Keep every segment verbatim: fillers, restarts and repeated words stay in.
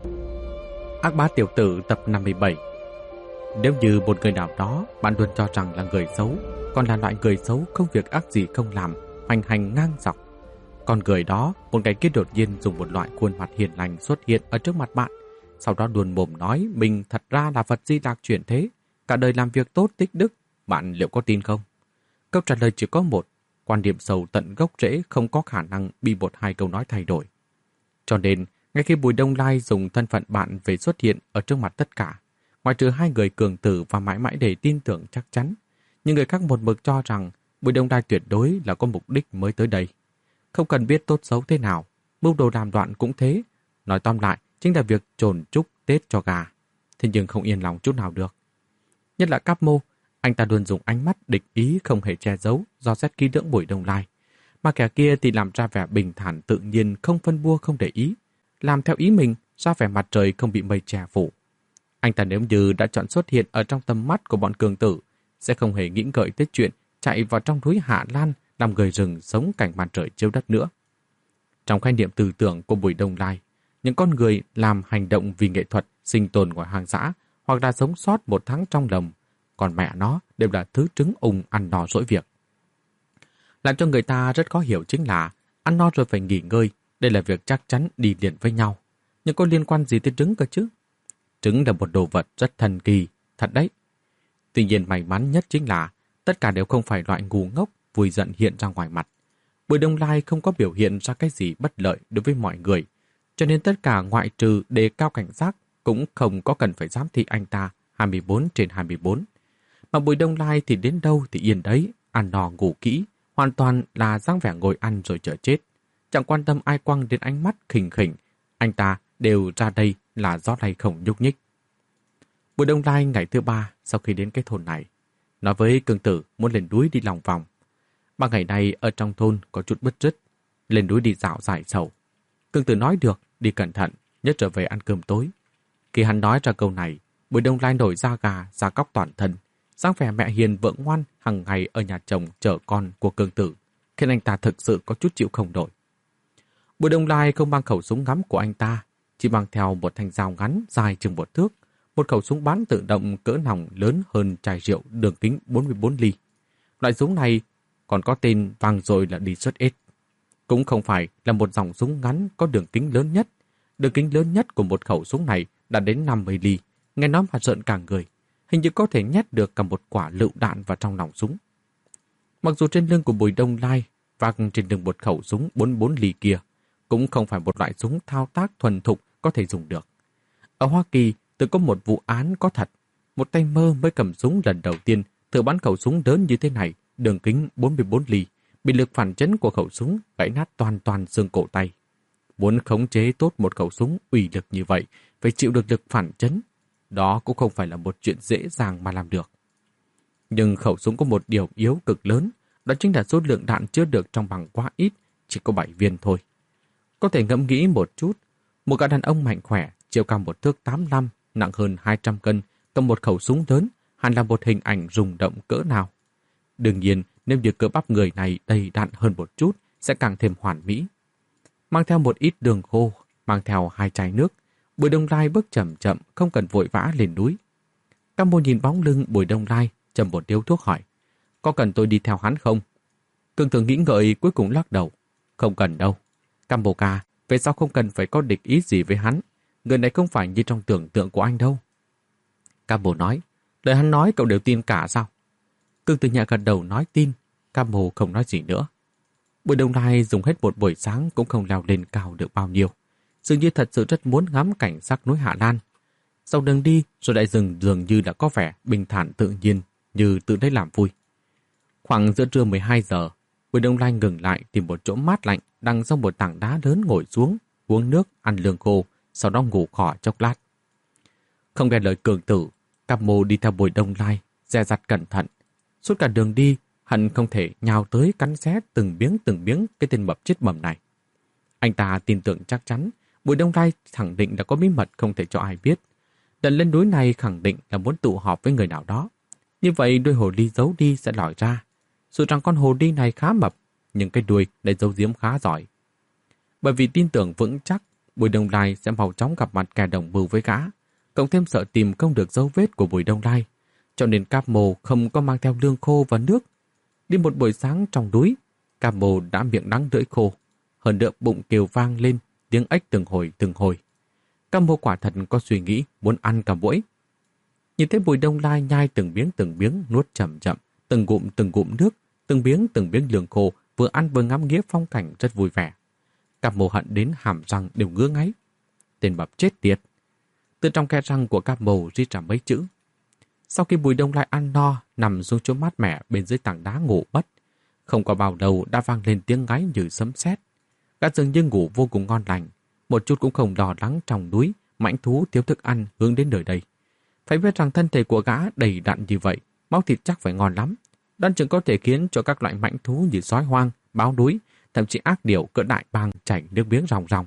Ác bá tiểu tử tập năm mươi bảy. Nếu như một người nào đó bạn luôn cho rằng là người xấu, còn là loại người xấu không việc ác gì không làm, hoành hành ngang dọc, con người đó một ngày kia đột nhiên dùng một loại khuôn mặt hiền lành xuất hiện ở trước mặt bạn, sau đó luôn mồm nói mình thật ra là Phật Di Lặc chuyển thế, cả đời làm việc tốt tích đức, bạn liệu có tin không? Câu trả lời chỉ có một: quan điểm sâu tận gốc rễ không có khả năng bị một hai câu nói thay đổi. Cho nên, ngay khi Bùi Đông Lai dùng thân phận bạn về xuất hiện ở trước mặt tất cả, ngoại trừ hai người cường tử và mãi mãi để tin tưởng chắc chắn, những người khác một mực cho rằng Bùi Đông Lai tuyệt đối là có mục đích mới tới đây. Không cần biết tốt xấu thế nào, mưu đồ làm đoạn cũng thế. Nói tóm lại, chính là việc chồn chúc Tết cho gà. Thế nhưng không yên lòng chút nào được. Nhất là Cáp Mô, anh ta luôn dùng ánh mắt địch ý không hề che giấu, dò xét kỹ lưỡng Bùi Đông Lai. Mà kẻ kia thì làm ra vẻ bình thản tự nhiên, không phân bua không để ý, làm theo ý mình, ra vẻ mặt trời không bị mây che phủ. Anh ta nếu như đã chọn xuất hiện ở trong tầm mắt của bọn cường tử, sẽ không hề nghĩ ngợi tới chuyện chạy vào trong núi Hạ Lan làm người rừng sống cảnh mặt trời chiếu đất nữa. Trong khái niệm tư tưởng của Bùi Đông Lai, những con người làm hành động vì nghệ thuật, sinh tồn ngoài hoang dã hoặc là sống sót một tháng trong lồng, còn mẹ nó đều là thứ trứng ùng ăn no dỗi việc. Làm cho người ta rất khó hiểu chính là ăn no rồi phải nghỉ ngơi, đây là việc chắc chắn đi liền với nhau. Nhưng có liên quan gì tới trứng cơ chứ? Trứng là một đồ vật rất thần kỳ, thật đấy. Tuy nhiên may mắn nhất chính là tất cả đều không phải loại ngu ngốc vui giận hiện ra ngoài mặt. Bùi Đông Lai không có biểu hiện ra cái gì bất lợi đối với mọi người, cho nên tất cả ngoại trừ đề cao cảnh giác cũng không có cần phải giám thị anh ta hai mươi bốn trên hai mươi bốn. Mà Bùi Đông Lai thì đến đâu thì yên đấy, ăn no ngủ kỹ, hoàn toàn là dáng vẻ ngồi ăn rồi chờ chết. Chẳng quan tâm ai quăng đến ánh mắt khỉnh khỉnh, anh ta đều ra đây là gió này không nhúc nhích. Bùi Đông Lai ngày thứ ba sau khi đến cái thôn này, nói với cường tử muốn lên núi đi lòng vòng. Ba ngày nay ở trong thôn có chút bứt rứt, lên núi đi dạo giải sầu. Cường tử nói được, đi cẩn thận, nhất trở về ăn cơm tối. Khi hắn nói ra câu này, Bùi Đông Lai nổi da gà, da cóc toàn thân, dáng vẻ mẹ hiền vợ ngoan hàng ngày ở nhà chồng chở con của cường tử, khiến anh ta thực sự có chút chịu không nổi. Bùi Đông Lai không mang khẩu súng ngắm của anh ta, chỉ mang theo một thanh dao ngắn dài chừng một thước, một khẩu súng bắn tự động cỡ nòng lớn hơn chai rượu đường kính bốn mươi bốn ly. Loại súng này còn có tên vang dội là đi xuất ết. Cũng không phải là một dòng súng ngắn có đường kính lớn nhất. Đường kính lớn nhất của một khẩu súng này đã đến năm mươi ly, nghe nói mà rợn cả người. Hình như có thể nhét được cả một quả lựu đạn vào trong nòng súng. Mặc dù trên lưng của Bùi Đông Lai vác trên lưng một khẩu súng bốn mươi bốn ly kia, cũng không phải một loại súng thao tác thuần thục có thể dùng được. Ở Hoa Kỳ, từng có một vụ án có thật. Một tay mơ mới cầm súng lần đầu tiên thử bắn khẩu súng lớn như thế này, đường kính bốn mươi bốn ly, bị lực phản chấn của khẩu súng gãy nát toàn toàn xương cổ tay. Muốn khống chế tốt một khẩu súng uy lực như vậy, phải chịu được lực phản chấn. Đó cũng không phải là một chuyện dễ dàng mà làm được. Nhưng khẩu súng có một điều yếu cực lớn, đó chính là số lượng đạn chứa được trong bằng quá ít, chỉ có bảy viên thôi. Có thể ngẫm nghĩ một chút, một gã đàn ông mạnh khỏe, chiều cao một thước tám mươi lăm, nặng hơn hai trăm cân, cầm một khẩu súng lớn, hẳn là một hình ảnh rung động cỡ nào. Đương nhiên, nếu như cơ bắp người này đầy đặn hơn một chút, sẽ càng thêm hoàn mỹ. Mang theo một ít đường khô, mang theo hai chai nước, Bùi Đông Lai bước chậm chậm, không cần vội vã lên núi. Cam Mô nhìn bóng lưng Bùi Đông Lai, châm một điếu thuốc hỏi, có cần tôi đi theo hắn không? Cường thường nghĩ ngợi cuối cùng lắc đầu, không cần đâu. Cam Mô ca, về sau không cần phải có địch ý gì với hắn, người này không phải như trong tưởng tượng của anh đâu. Cam Mô nói, lời hắn nói cậu đều tin cả sao? Cường từ nhà gật đầu nói tin, Cam Mô không nói gì nữa. Bùi Đông Lai dùng hết một buổi sáng cũng không leo lên cao được bao nhiêu. Dường như thật sự rất muốn ngắm cảnh sắc núi Hạ Lan. Sau đường đi rồi đại rừng dường như đã có vẻ bình thản tự nhiên, như tự lấy làm vui. Khoảng giữa trưa mười hai giờ, Bùi Đông Lai ngừng lại tìm một chỗ mát lạnh đằng sau một tảng đá lớn ngồi xuống, uống nước, ăn lương khô, sau đó ngủ khỏ chốc lát. Không nghe lời cường tử, Cam Mô đi theo Bùi Đông Lai, dè dặt cẩn thận. Suốt cả đường đi, hận không thể nhào tới cắn xé từng miếng từng miếng cái tên mập chết bầm này. Anh ta tin tưởng chắc chắn Bùi Đông Lai khẳng định là có bí mật không thể cho ai biết. Lần lên núi này khẳng định là muốn tụ họp với người nào đó. Như vậy đuôi hồ ly giấu đi sẽ lòi ra. Dù rằng con hồ ly này khá mập, nhưng cái đuôi lại giấu giếm khá giỏi. Bởi vì tin tưởng vững chắc, Bùi Đông Lai sẽ mau chóng gặp mặt kẻ đồng mưu với gã, cộng thêm sợ tìm không được dấu vết của Bùi Đông Lai, cho nên Cáp Mô không có mang theo lương khô và nước. Đi một buổi sáng trong núi, Cáp Mô đã miệng đắng lưỡi khô, hơn nữa bụng kêu vang lên tiếng ếch từng hồi từng hồi. Cáp Mô quả thật có suy nghĩ muốn ăn cả muỗi. Nhìn thấy Bùi Đông Lai nhai từng miếng từng miếng nuốt chậm chậm, từng ngụm từng ngụm nước, từng miếng từng miếng lương khô, vừa ăn vừa ngắm nghía phong cảnh rất vui vẻ. Cáp Mô hận đến hàm răng đều ngứa ngáy. Tên mập chết tiệt. Từ trong kẽ răng của Cáp Mô rít ra mấy chữ. Sau khi Bùi Đông Lai ăn no, nằm xuống chỗ mát mẻ bên dưới tảng đá ngủ mất. Không có bao lâu đã vang lên tiếng ngáy như sấm sét. Gã dường như ngủ vô cùng ngon lành, một chút cũng không lo lắng trong núi mãnh thú thiếu thức ăn hướng đến nơi đây. Phải biết rằng thân thể của gã đầy đặn như vậy, máu thịt chắc phải ngon lắm, đoán chừng có thể khiến cho các loại mãnh thú như sói hoang, báo núi, thậm chí ác điểu cỡ đại bàng chảy nước miếng ròng ròng.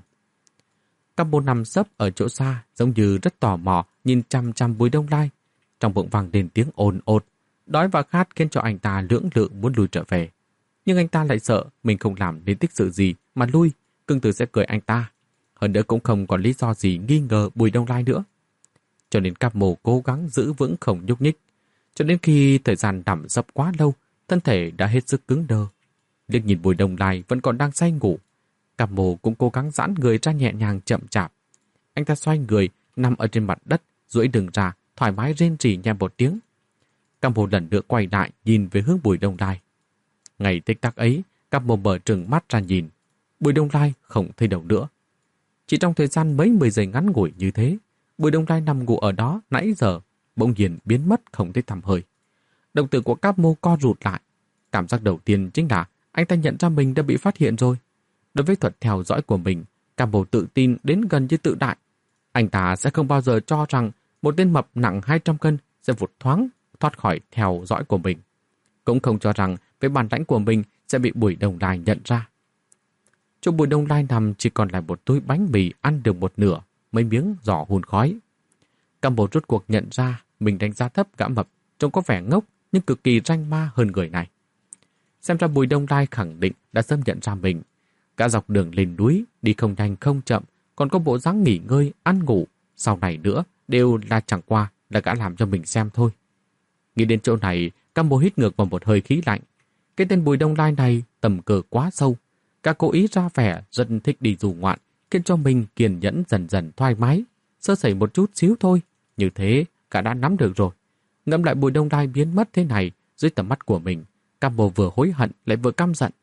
Cáp Mô nằm sấp ở chỗ xa, giống như rất tò mò nhìn chăm chăm Bùi Đông Lai. Trong bụng vang lên tiếng ồn ột, đói và khát khiến cho anh ta lưỡng lự muốn lui trở về. Nhưng anh ta lại sợ mình không làm nên tích sự gì mà lui, Cương Tử sẽ cười anh ta. Hơn nữa cũng không còn lý do gì nghi ngờ Bùi Đông Lai nữa. Cho nên Cáp Mô cố gắng giữ vững không nhúc nhích. Cho đến khi thời gian nằm sấp quá lâu, thân thể đã hết sức cứng đơ. Liếc nhìn Bùi Đông Lai vẫn còn đang say ngủ, Cáp Mô cũng cố gắng giãn người ra nhẹ nhàng chậm chạp. Anh ta xoay người, nằm ở trên mặt đất, duỗi đường ra, thoải mái rên rỉ nhẹ một tiếng. Cáp Mô lần nữa quay lại nhìn về hướng Bùi Đông Lai. Ngày tích tắc ấy, Cáp Mô mở trừng mắt ra nhìn. Bùi Đông Lai không thấy đâu nữa. Chỉ trong thời gian mấy mươi giây ngắn ngủi như thế, Bùi Đông Lai nằm ngủ ở đó nãy giờ, bỗng nhiên biến mất không thấy tăm hơi. Đồng tử của Cáp Mô co rụt lại. Cảm giác đầu tiên chính là anh ta nhận ra mình đã bị phát hiện rồi. Đối với thuật theo dõi của mình, Cáp Mô tự tin đến gần như tự đại. Anh ta sẽ không bao giờ cho rằng một tên mập nặng hai trăm cân sẽ vụt thoáng thoát khỏi theo dõi của mình. Cũng không cho rằng với bản lãnh của mình sẽ bị Bùi Đông Lai nhận ra. Chỗ Bùi Đông Lai nằm chỉ còn lại một túi bánh mì ăn được một nửa, mấy miếng giỏ hun khói. Cáp Mô rốt cuộc nhận ra mình đánh giá thấp gã mập, trông có vẻ ngốc nhưng cực kỳ ranh ma hơn người này. Xem ra Bùi Đông Lai khẳng định đã sớm nhận ra mình. Gã dọc đường lên núi, đi không nhanh không chậm, còn có bộ dáng nghỉ ngơi, ăn ngủ, sau này nữa đều là chẳng qua là gã làm cho mình xem thôi. Nghĩ đến chỗ này, Cáp Mô hít ngược vào một hơi khí lạnh. Cái tên Bùi Đông Lai này tầm cỡ quá sâu. Gã cố ý ra vẻ rất thích đi du ngoạn, khiến cho mình kiên nhẫn dần dần thoải mái. Sơ sẩy một chút xíu thôi, như thế gã đã nắm được rồi. Ngẫm lại Bùi Đông Lai biến mất thế này dưới tầm mắt của mình, Cáp Mô vừa hối hận lại vừa căm giận.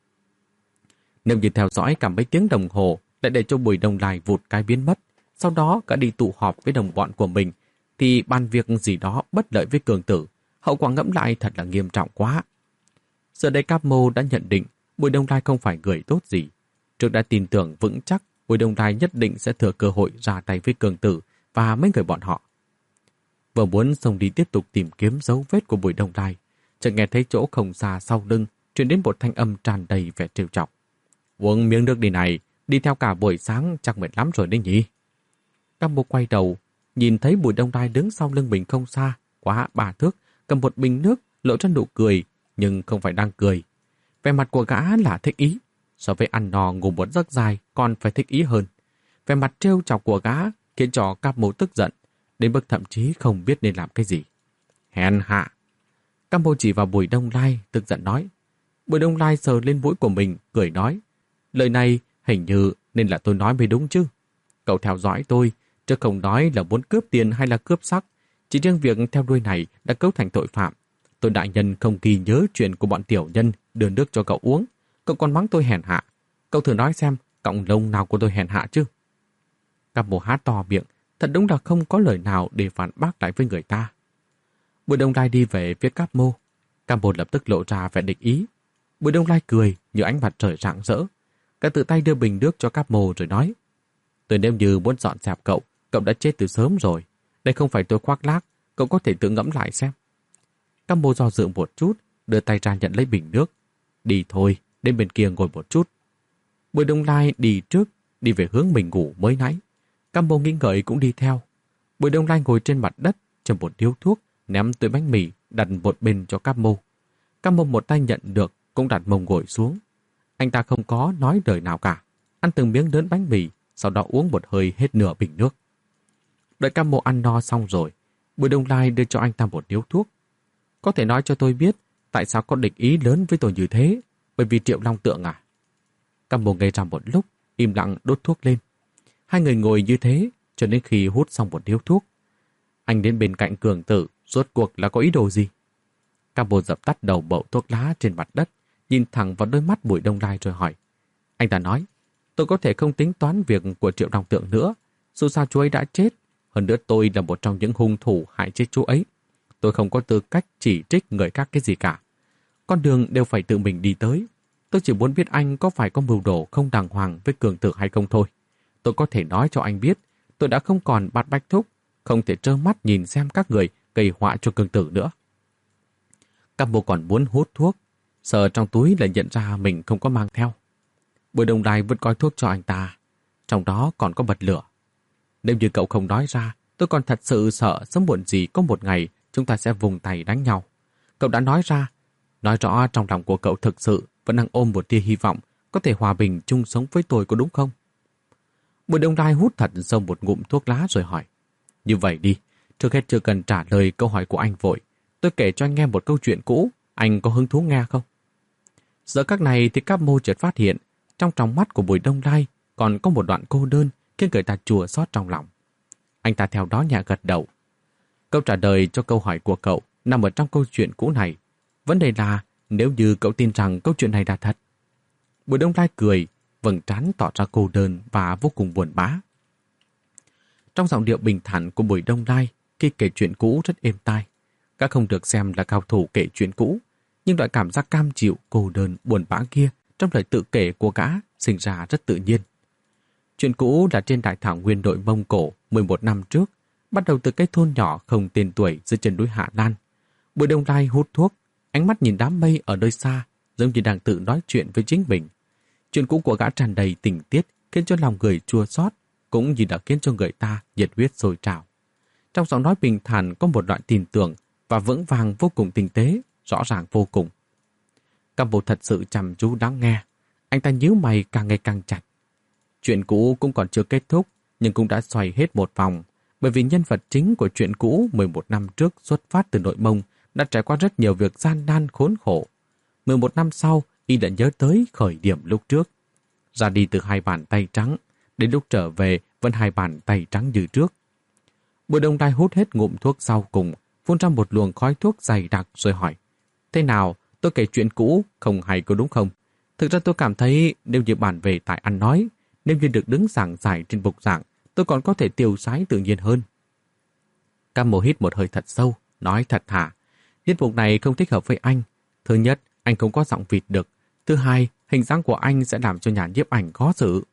Nếu như theo dõi cả mấy tiếng đồng hồ lại để cho Bùi Đông Lai vụt cái biến mất, sau đó cả đi tụ họp với đồng bọn của mình, thì bàn việc gì đó bất lợi với Cường Tử, hậu quả ngẫm lại thật là nghiêm trọng quá. Giờ đây Cáp Mô đã nhận định Bùi Đông Lai không phải người tốt gì. Trước đã tin tưởng vững chắc Bùi Đông Lai nhất định sẽ thừa cơ hội ra tay với Cường Tử và mấy người bọn họ. Vừa muốn xông đi tiếp tục tìm kiếm dấu vết của Bùi Đông Lai, chợt nghe thấy chỗ không xa sau lưng truyền đến một thanh âm tràn đầy vẻ trêu chọc. Uống miếng nước đi này, đi theo cả buổi sáng chắc mệt lắm rồi đấy nhỉ. Cáp Mô quay đầu, nhìn thấy Bùi Đông Lai đứng sau lưng mình không xa, quá ba thước, cầm một bình nước, lộ ra nụ cười, nhưng không phải đang cười. Vẻ mặt của gã là thích ý, so với ăn no ngủ một giấc dài còn phải thích ý hơn. Vẻ mặt trêu chọc của gã khiến cho Cáp Mô tức giận, đến mức thậm chí không biết nên làm cái gì. Hèn hạ! Cáp Mô chỉ vào Bùi Đông Lai, tức giận nói. Bùi Đông Lai sờ lên mũi của mình, cười nói. Lời này hình như nên là tôi nói mới đúng chứ. Cậu theo dõi tôi, chứ không nói là muốn cướp tiền hay là cướp sắc. Chỉ riêng việc theo đuôi này đã cấu thành tội phạm. Tôi đại nhân không ghi nhớ chuyện của bọn tiểu nhân đưa nước cho cậu uống. Cậu còn mắng tôi hèn hạ. Cậu thử nói xem, cọng lông nào của tôi hèn hạ chứ? Cáp Mô há to miệng, thật đúng là không có lời nào để phản bác lại với người ta. Bùi Đông Lai đi về phía Cáp Mô. Cáp Mô lập tức lộ ra vẻ địch ý. Bùi Đông Lai cười như ánh mặt trời rạng rỡ. Cả tự tay đưa bình nước cho Cáp Mô rồi nói. Tôi nếu như muốn dọn dẹp cậu, cậu đã chết từ sớm rồi. Đây không phải tôi khoác lác, cậu có thể tự ngẫm lại xem. Cáp Mô do dự một chút, đưa tay ra nhận lấy bình nước. Đi thôi, đến bên kia ngồi một chút. Bùi Đông Lai đi trước, đi về hướng mình ngủ mới nãy. Cáp Mô nghĩ ngợi cũng đi theo. Bùi Đông Lai ngồi trên mặt đất, châm một điếu thuốc, ném túi bánh mì, đặt một bên cho Cáp Mô. Cáp Mô một tay nhận được, cũng đặt mông ngồi xuống. Anh ta không có nói lời nào cả, ăn từng miếng lớn bánh mì, sau đó uống một hơi hết nửa bình nước. Đợi Cam Mộ ăn no xong rồi, Bùi Đông Lai đưa cho anh ta một điếu thuốc. Có thể nói cho tôi biết tại sao có địch ý lớn với tôi như thế, bởi vì Triệu Long Tượng à? Cam Mộ ngây ra một lúc, im lặng đốt thuốc lên. Hai người ngồi như thế cho đến khi hút xong một điếu thuốc. Anh đến bên cạnh Cường Tử, rốt cuộc là có ý đồ gì? Cam Mộ dập tắt đầu bậu thuốc lá trên mặt đất, nhìn thẳng vào đôi mắt Bùi Đông Lai rồi hỏi. Anh ta nói, tôi có thể không tính toán việc của Triệu Long Tượng nữa, dù sao chú ấy đã chết, hơn nữa tôi là một trong những hung thủ hại chết chú ấy. Tôi không có tư cách chỉ trích người khác cái gì cả. Con đường đều phải tự mình đi tới. Tôi chỉ muốn biết anh có phải có mưu đồ không đàng hoàng với Cường Tử hay không thôi. Tôi có thể nói cho anh biết, tôi đã không còn Bạt Bách Thúc, không thể trơ mắt nhìn xem các người gây họa cho Cường Tử nữa. Cam Mộ còn muốn hút thuốc, sờ trong túi lại nhận ra mình không có mang theo. Bùi Đông Lai vẫn gói thuốc cho anh ta, trong đó còn có bật lửa. Nếu như cậu không nói ra, tôi còn thật sự sợ sớm muộn gì có một ngày chúng ta sẽ vùng tay đánh nhau. Cậu đã nói ra, nói rõ trong lòng của cậu thực sự vẫn đang ôm một tia hy vọng có thể hòa bình chung sống với tôi, có đúng không? Bùi Đông Lai hút thật sâu một ngụm thuốc lá rồi hỏi. Như vậy đi, trước hết chưa cần trả lời câu hỏi của anh vội. Tôi kể cho anh nghe một câu chuyện cũ, anh có hứng thú nghe không? Giờ các này thì Cáp Mô chợt phát hiện, trong tròng mắt của Bùi Đông Lai còn có một đoạn cô đơn khiến người ta chua xót trong lòng. Anh ta theo đó nhẹ gật đầu. Câu trả lời cho câu hỏi của cậu nằm ở trong câu chuyện cũ này. Vấn đề là nếu như cậu tin rằng câu chuyện này là thật. Bùi Đông Lai cười, vầng trán tỏ ra cô đơn và vô cùng buồn bã. Trong giọng điệu bình thản của Bùi Đông Lai khi kể chuyện cũ rất êm tai. Các không được xem là cao thủ kể chuyện cũ, nhưng loại cảm giác cam chịu, cô đơn, buồn bã kia trong lời tự kể của gã sinh ra rất tự nhiên. Chuyện cũ là trên đại thảo nguyên đội Mông Cổ mười một năm trước, bắt đầu từ cái thôn nhỏ không tên tuổi dưới chân núi Hạ Lan. Bùi Đông Lai hút thuốc, ánh mắt nhìn đám mây ở nơi xa, giống như đang tự nói chuyện với chính mình. Chuyện cũ của gã tràn đầy tình tiết, khiến cho lòng người chua xót, cũng như đã khiến cho người ta nhiệt huyết sôi trào. Trong giọng nói bình thản có một loại tin tưởng và vững vàng vô cùng tinh tế, rõ ràng vô cùng. Cam Mộ thật sự chăm chú lắng nghe, anh ta nhíu mày càng ngày càng chặt. Chuyện cũ cũng còn chưa kết thúc, nhưng cũng đã xoay hết một vòng, bởi vì nhân vật chính của chuyện cũ mười một năm trước xuất phát từ nội Mông đã trải qua rất nhiều việc gian nan khốn khổ. mười một năm sau, y đã nhớ tới khởi điểm lúc trước. Ra đi từ hai bàn tay trắng, đến lúc trở về vẫn hai bàn tay trắng như trước. Bùi Đông Lai hút hết ngụm thuốc sau cùng, phun ra một luồng khói thuốc dày đặc rồi hỏi. Thế nào, tôi kể chuyện cũ không hay có đúng không? Thực ra tôi cảm thấy nếu như bản về tại ăn nói, nếu như được đứng giảng giải trên bục giảng, tôi còn có thể tiêu sái tự nhiên hơn. Cam Mộ hít một hơi thật sâu, nói thật thà. Tiết mục này không thích hợp với anh. Thứ nhất, anh không có giọng vịt được. Thứ hai, hình dáng của anh sẽ làm cho nhà nhiếp ảnh khó xử.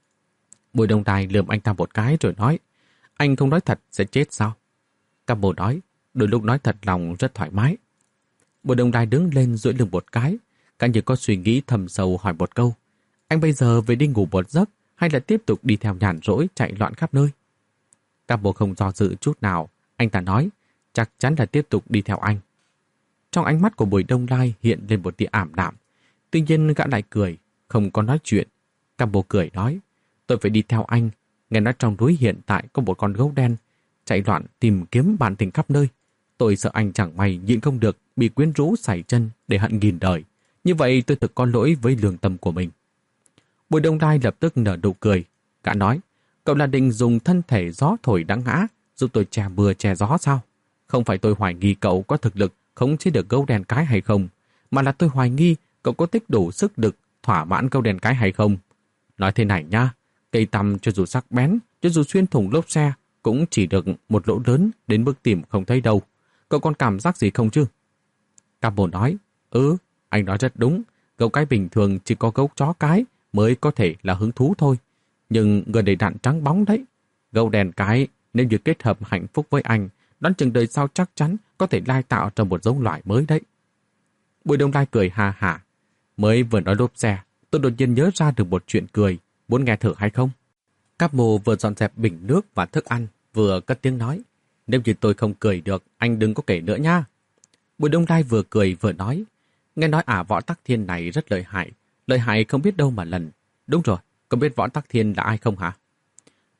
Bùi Đông Lai lườm anh ta một cái rồi nói, anh không nói thật sẽ chết sao? Cam Mộ nói, đôi lúc nói thật lòng rất thoải mái. Bùi Đông Lai đứng lên duỗi lưng một cái, cả như có suy nghĩ thầm sâu hỏi một câu. Anh bây giờ về đi ngủ một giấc hay là tiếp tục đi theo nhàn rỗi chạy loạn khắp nơi? Cam Mộ không do dự chút nào, anh ta nói, chắc chắn là tiếp tục đi theo anh. Trong ánh mắt của Bùi Đông Lai hiện lên một tia ảm đạm. Tuy nhiên gã lại cười, không có nói chuyện. Cam Mộ cười nói, tôi phải đi theo anh. Nghe nói trong núi hiện tại có một con gấu đen chạy loạn tìm kiếm bạn tình khắp nơi. Tôi sợ anh chẳng may nhịn không được bị quyến rũ sảy chân để hận nghìn đời. Như vậy tôi thực có lỗi với lương tâm của mình. Bùi Đông Lai lập tức nở nụ cười. Gã nói, cậu là định dùng thân thể gió thổi đã ngã giúp tôi che mưa che gió sao? Không phải tôi hoài nghi cậu có thực lực khống chế được gấu đen cái hay không, mà là tôi hoài nghi cậu có tích đủ sức lực thỏa mãn gấu đen cái hay không. Nói thế này nha, cây tăm cho dù sắc bén, cho dù xuyên thủng lốp xe, cũng chỉ được một lỗ lớn đến mức tìm không thấy đâu. Cậu còn cảm giác gì không chứ? Cam Mộ nói, ừ, anh nói rất đúng, gấu cái bình thường chỉ có gấu chó cái mới có thể là hứng thú thôi. Nhưng người đầy đặn trắng bóng đấy. Gấu đen cái, nếu như kết hợp hạnh phúc với anh, đoán chừng đời sau chắc chắn có thể lai tạo ra một giống loài mới đấy. Bùi Đông Lai cười hà hả. Mới vừa nói lốp xe, tôi đột nhiên nhớ ra được một chuyện cười, muốn nghe thử hay không? Cáp Mộ vừa dọn dẹp bình nước và thức ăn, vừa cất tiếng nói. Nếu như tôi không cười được, anh đừng có kể nữa nha. Bùi Đông Lai vừa cười vừa nói. Nghe nói ả Võ Tắc Thiên này rất lợi hại, lợi hại không biết đâu mà lần. Đúng rồi, có biết Võ Tắc Thiên là ai không hả?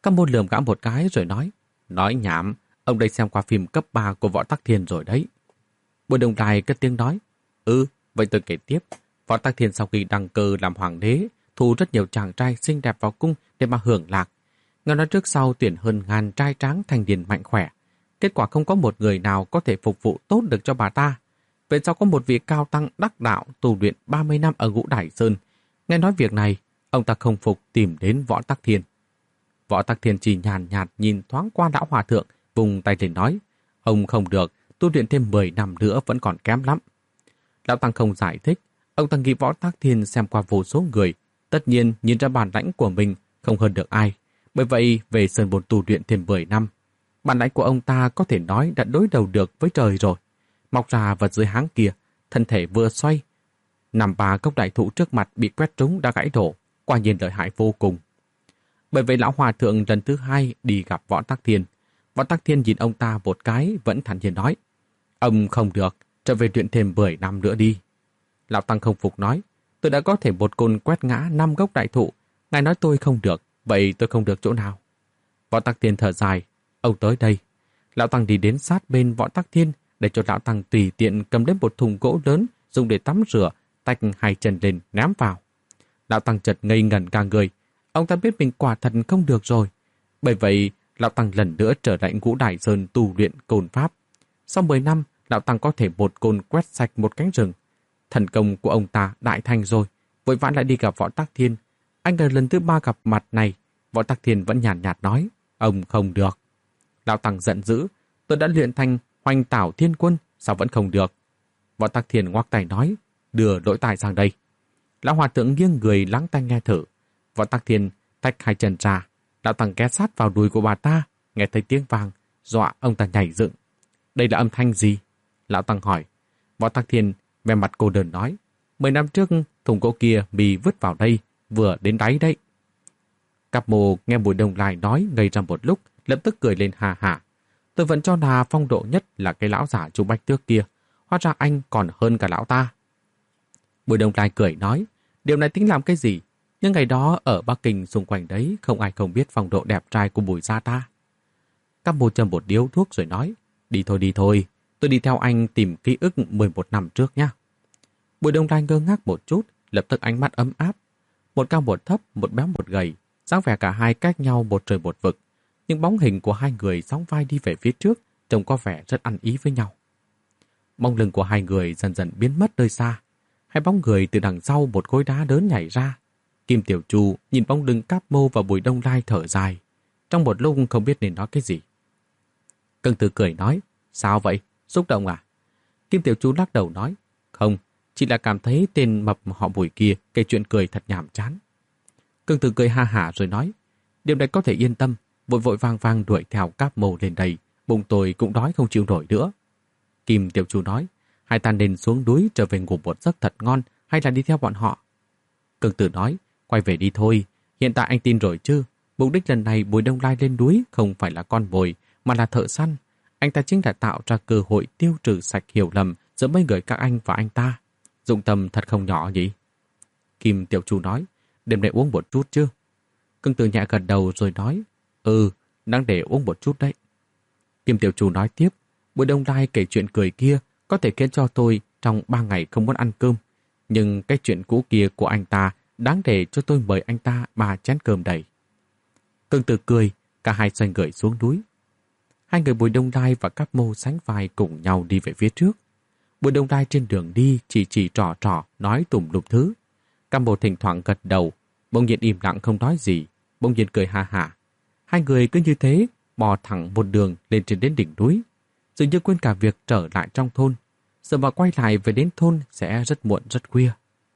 Cam Mô lườm gã một cái rồi nói, nói nhảm, ông đây xem qua phim cấp ba của Võ Tắc Thiên rồi đấy. Bùi Đông Lai cất tiếng nói, ừ, vậy tôi kể tiếp. Võ Tắc Thiên sau khi đăng cơ làm hoàng đế, thu rất nhiều chàng trai xinh đẹp vào cung để mà hưởng lạc. Nghe nói trước sau tuyển hơn ngàn trai tráng thành điền mạnh khỏe. Kết quả không có một người nào có thể phục vụ tốt được cho bà ta. Về sau có một vị cao tăng đắc đạo tu luyện ba mươi năm ở Ngũ Đài Sơn. Nghe nói việc này, ông ta không phục tìm đến Võ Tắc Thiên. Võ Tắc Thiên chỉ nhàn nhạt nhìn thoáng qua lão hòa thượng, vùng tay lên nói, ông không được, tu luyện thêm mười năm nữa vẫn còn kém lắm. Lão tăng không giải thích, ông ta nghĩ Võ Tắc Thiên xem qua vô số người, tất nhiên nhìn ra bản lãnh của mình không hơn được ai. Bởi vậy, về Sơn Môn tu luyện thêm mười năm, bản lãnh của ông ta có thể nói đã đối đầu được với trời rồi. Mọc ra vật dưới háng kia, thân thể vừa xoay, nằm ba gốc đại thụ trước mặt bị quét trúng đã gãy đổ, quả nhiên lợi hại vô cùng. Bởi vậy lão hòa thượng lần thứ hai đi gặp Võ Tắc Thiên. Võ Tắc Thiên nhìn ông ta một cái vẫn thản nhiên nói, ông không được, trở về luyện thêm mười năm nữa đi. Lão tăng không phục nói, tôi đã có thể một côn quét ngã năm gốc đại thụ, ngài nói tôi không được, vậy tôi không được chỗ nào? Võ Tắc Thiên thở dài, ông tới đây. Lão tăng đi đến sát bên Võ Tắc Thiên để cho lão tăng tùy tiện cầm đến một thùng gỗ lớn dùng để tắm rửa, tách hai chân lên ném vào. Lão tăng chợt ngây ngẩn cả người, ông ta biết mình quả thật không được rồi. Bởi vậy, lão tăng lần nữa trở lại Ngũ Đài Sơn tu luyện côn pháp. Sau mười năm, lão tăng có thể một côn quét sạch một cánh rừng. Thần công của ông ta đại thành rồi, vội vã lại đi gặp Võ Tắc Thiên. Anh ngờ lần thứ ba gặp mặt này, Võ Tắc Thiên vẫn nhàn nhạt, nhạt nói, ông không được. Lão tăng giận dữ, tôi đã luyện thành Hoành Tảo Thiên Quân, sao vẫn không được? Võ Tắc Thiên ngoắc tay nói, đưa lỗi tài sang đây. Lão hòa thượng nghiêng người lắng tai nghe thử. Võ Tắc Thiên tách hai chân ra, lão tăng ghé sát vào đùi của bà ta, nghe thấy tiếng vang, dọa ông ta nhảy dựng. Đây là âm thanh gì? Lão tăng hỏi. Võ Tắc Thiên vẻ mặt cô đơn nói, mười năm trước thùng gỗ kia mì vứt vào đây, vừa đến đáy đấy. Cáp Mô nghe Bùi Đông Lai nói ngây ra một lúc, lập tức cười lên hà hả. Tôi vẫn cho là phong độ nhất là cái lão giả Chu Bách Tước kia, hóa ra anh còn hơn cả lão ta. Bùi Đông Lai cười nói, điều này tính làm cái gì? Nhưng ngày đó ở Bắc Kinh xung quanh đấy không ai không biết phong độ đẹp trai của Bùi gia ta. Cáp Mô châm một điếu thuốc rồi nói, đi thôi đi thôi, tôi đi theo anh tìm ký ức mười một năm trước nhé. Bùi Đông Lai ngơ ngác một chút, lập tức ánh mắt ấm áp. Một cao một thấp, một béo một gầy, dáng vẻ cả hai cách nhau một trời một vực. Nhưng bóng hình của hai người sóng vai đi về phía trước, trông có vẻ rất ăn ý với nhau. Bóng lưng của hai người dần dần biến mất nơi xa. Hai bóng người từ đằng sau một khối đá lớn nhảy ra. Kim Tiểu Chu nhìn bóng lưng Cáp Mô và Bùi Đông Lai thở dài. Trong một lúc không biết nên nói cái gì. Cưng Từ cười nói, sao vậy? Xúc động à? Kim Tiểu Chu lắc đầu nói, không, chỉ là cảm thấy tên mập họ Bùi kia kể chuyện cười thật nhàm chán. Cưng Từ cười ha hả rồi nói, điều này có thể yên tâm, vội vội vàng vàng đuổi theo Cáp Mô lên đây, bụng tôi cũng đói không chịu nổi nữa. Kim Tiểu Chu nói, hai ta nên xuống núi trở về ngủ một giấc thật ngon hay là đi theo bọn họ? Cưng Từ nói, quay về đi thôi, hiện tại anh tin rồi chứ, mục đích lần này Bùi Đông Lai lên núi không phải là con mồi, mà là thợ săn. Anh ta chính là tạo ra cơ hội tiêu trừ sạch hiểu lầm giữa mấy người các anh và anh ta. Dụng tâm thật không nhỏ nhỉ? Kim Tiểu Chu nói, đêm nay uống một chút chứ? Cưng Từ nhẹ gật đầu rồi nói, ừ, đang để uống một chút đấy. Kim Tiểu Chu nói tiếp, Bùi Đông Lai kể chuyện cười kia có thể khiến cho tôi trong ba ngày không muốn ăn cơm. Nhưng cái chuyện cũ kia của anh ta đáng để cho tôi mời anh ta ba chén cơm đầy. Cưng Từ cười, cả hai xoay người xuống núi. Hai người Bùi Đông Lai và Cáp Mô sánh vai cùng nhau đi về phía trước. Bùi Đông Lai trên đường đi chỉ chỉ trò trò nói tùm lum thứ. Cáp Mô thỉnh thoảng gật đầu, bỗng nhiên im lặng không nói gì, bỗng nhiên cười ha hả. Hai người cứ như thế bò thẳng một đường lên trên đến đỉnh núi, dường như quên cả việc trở lại trong thôn. Giờ mà quay lại về đến thôn sẽ rất muộn rất khuya.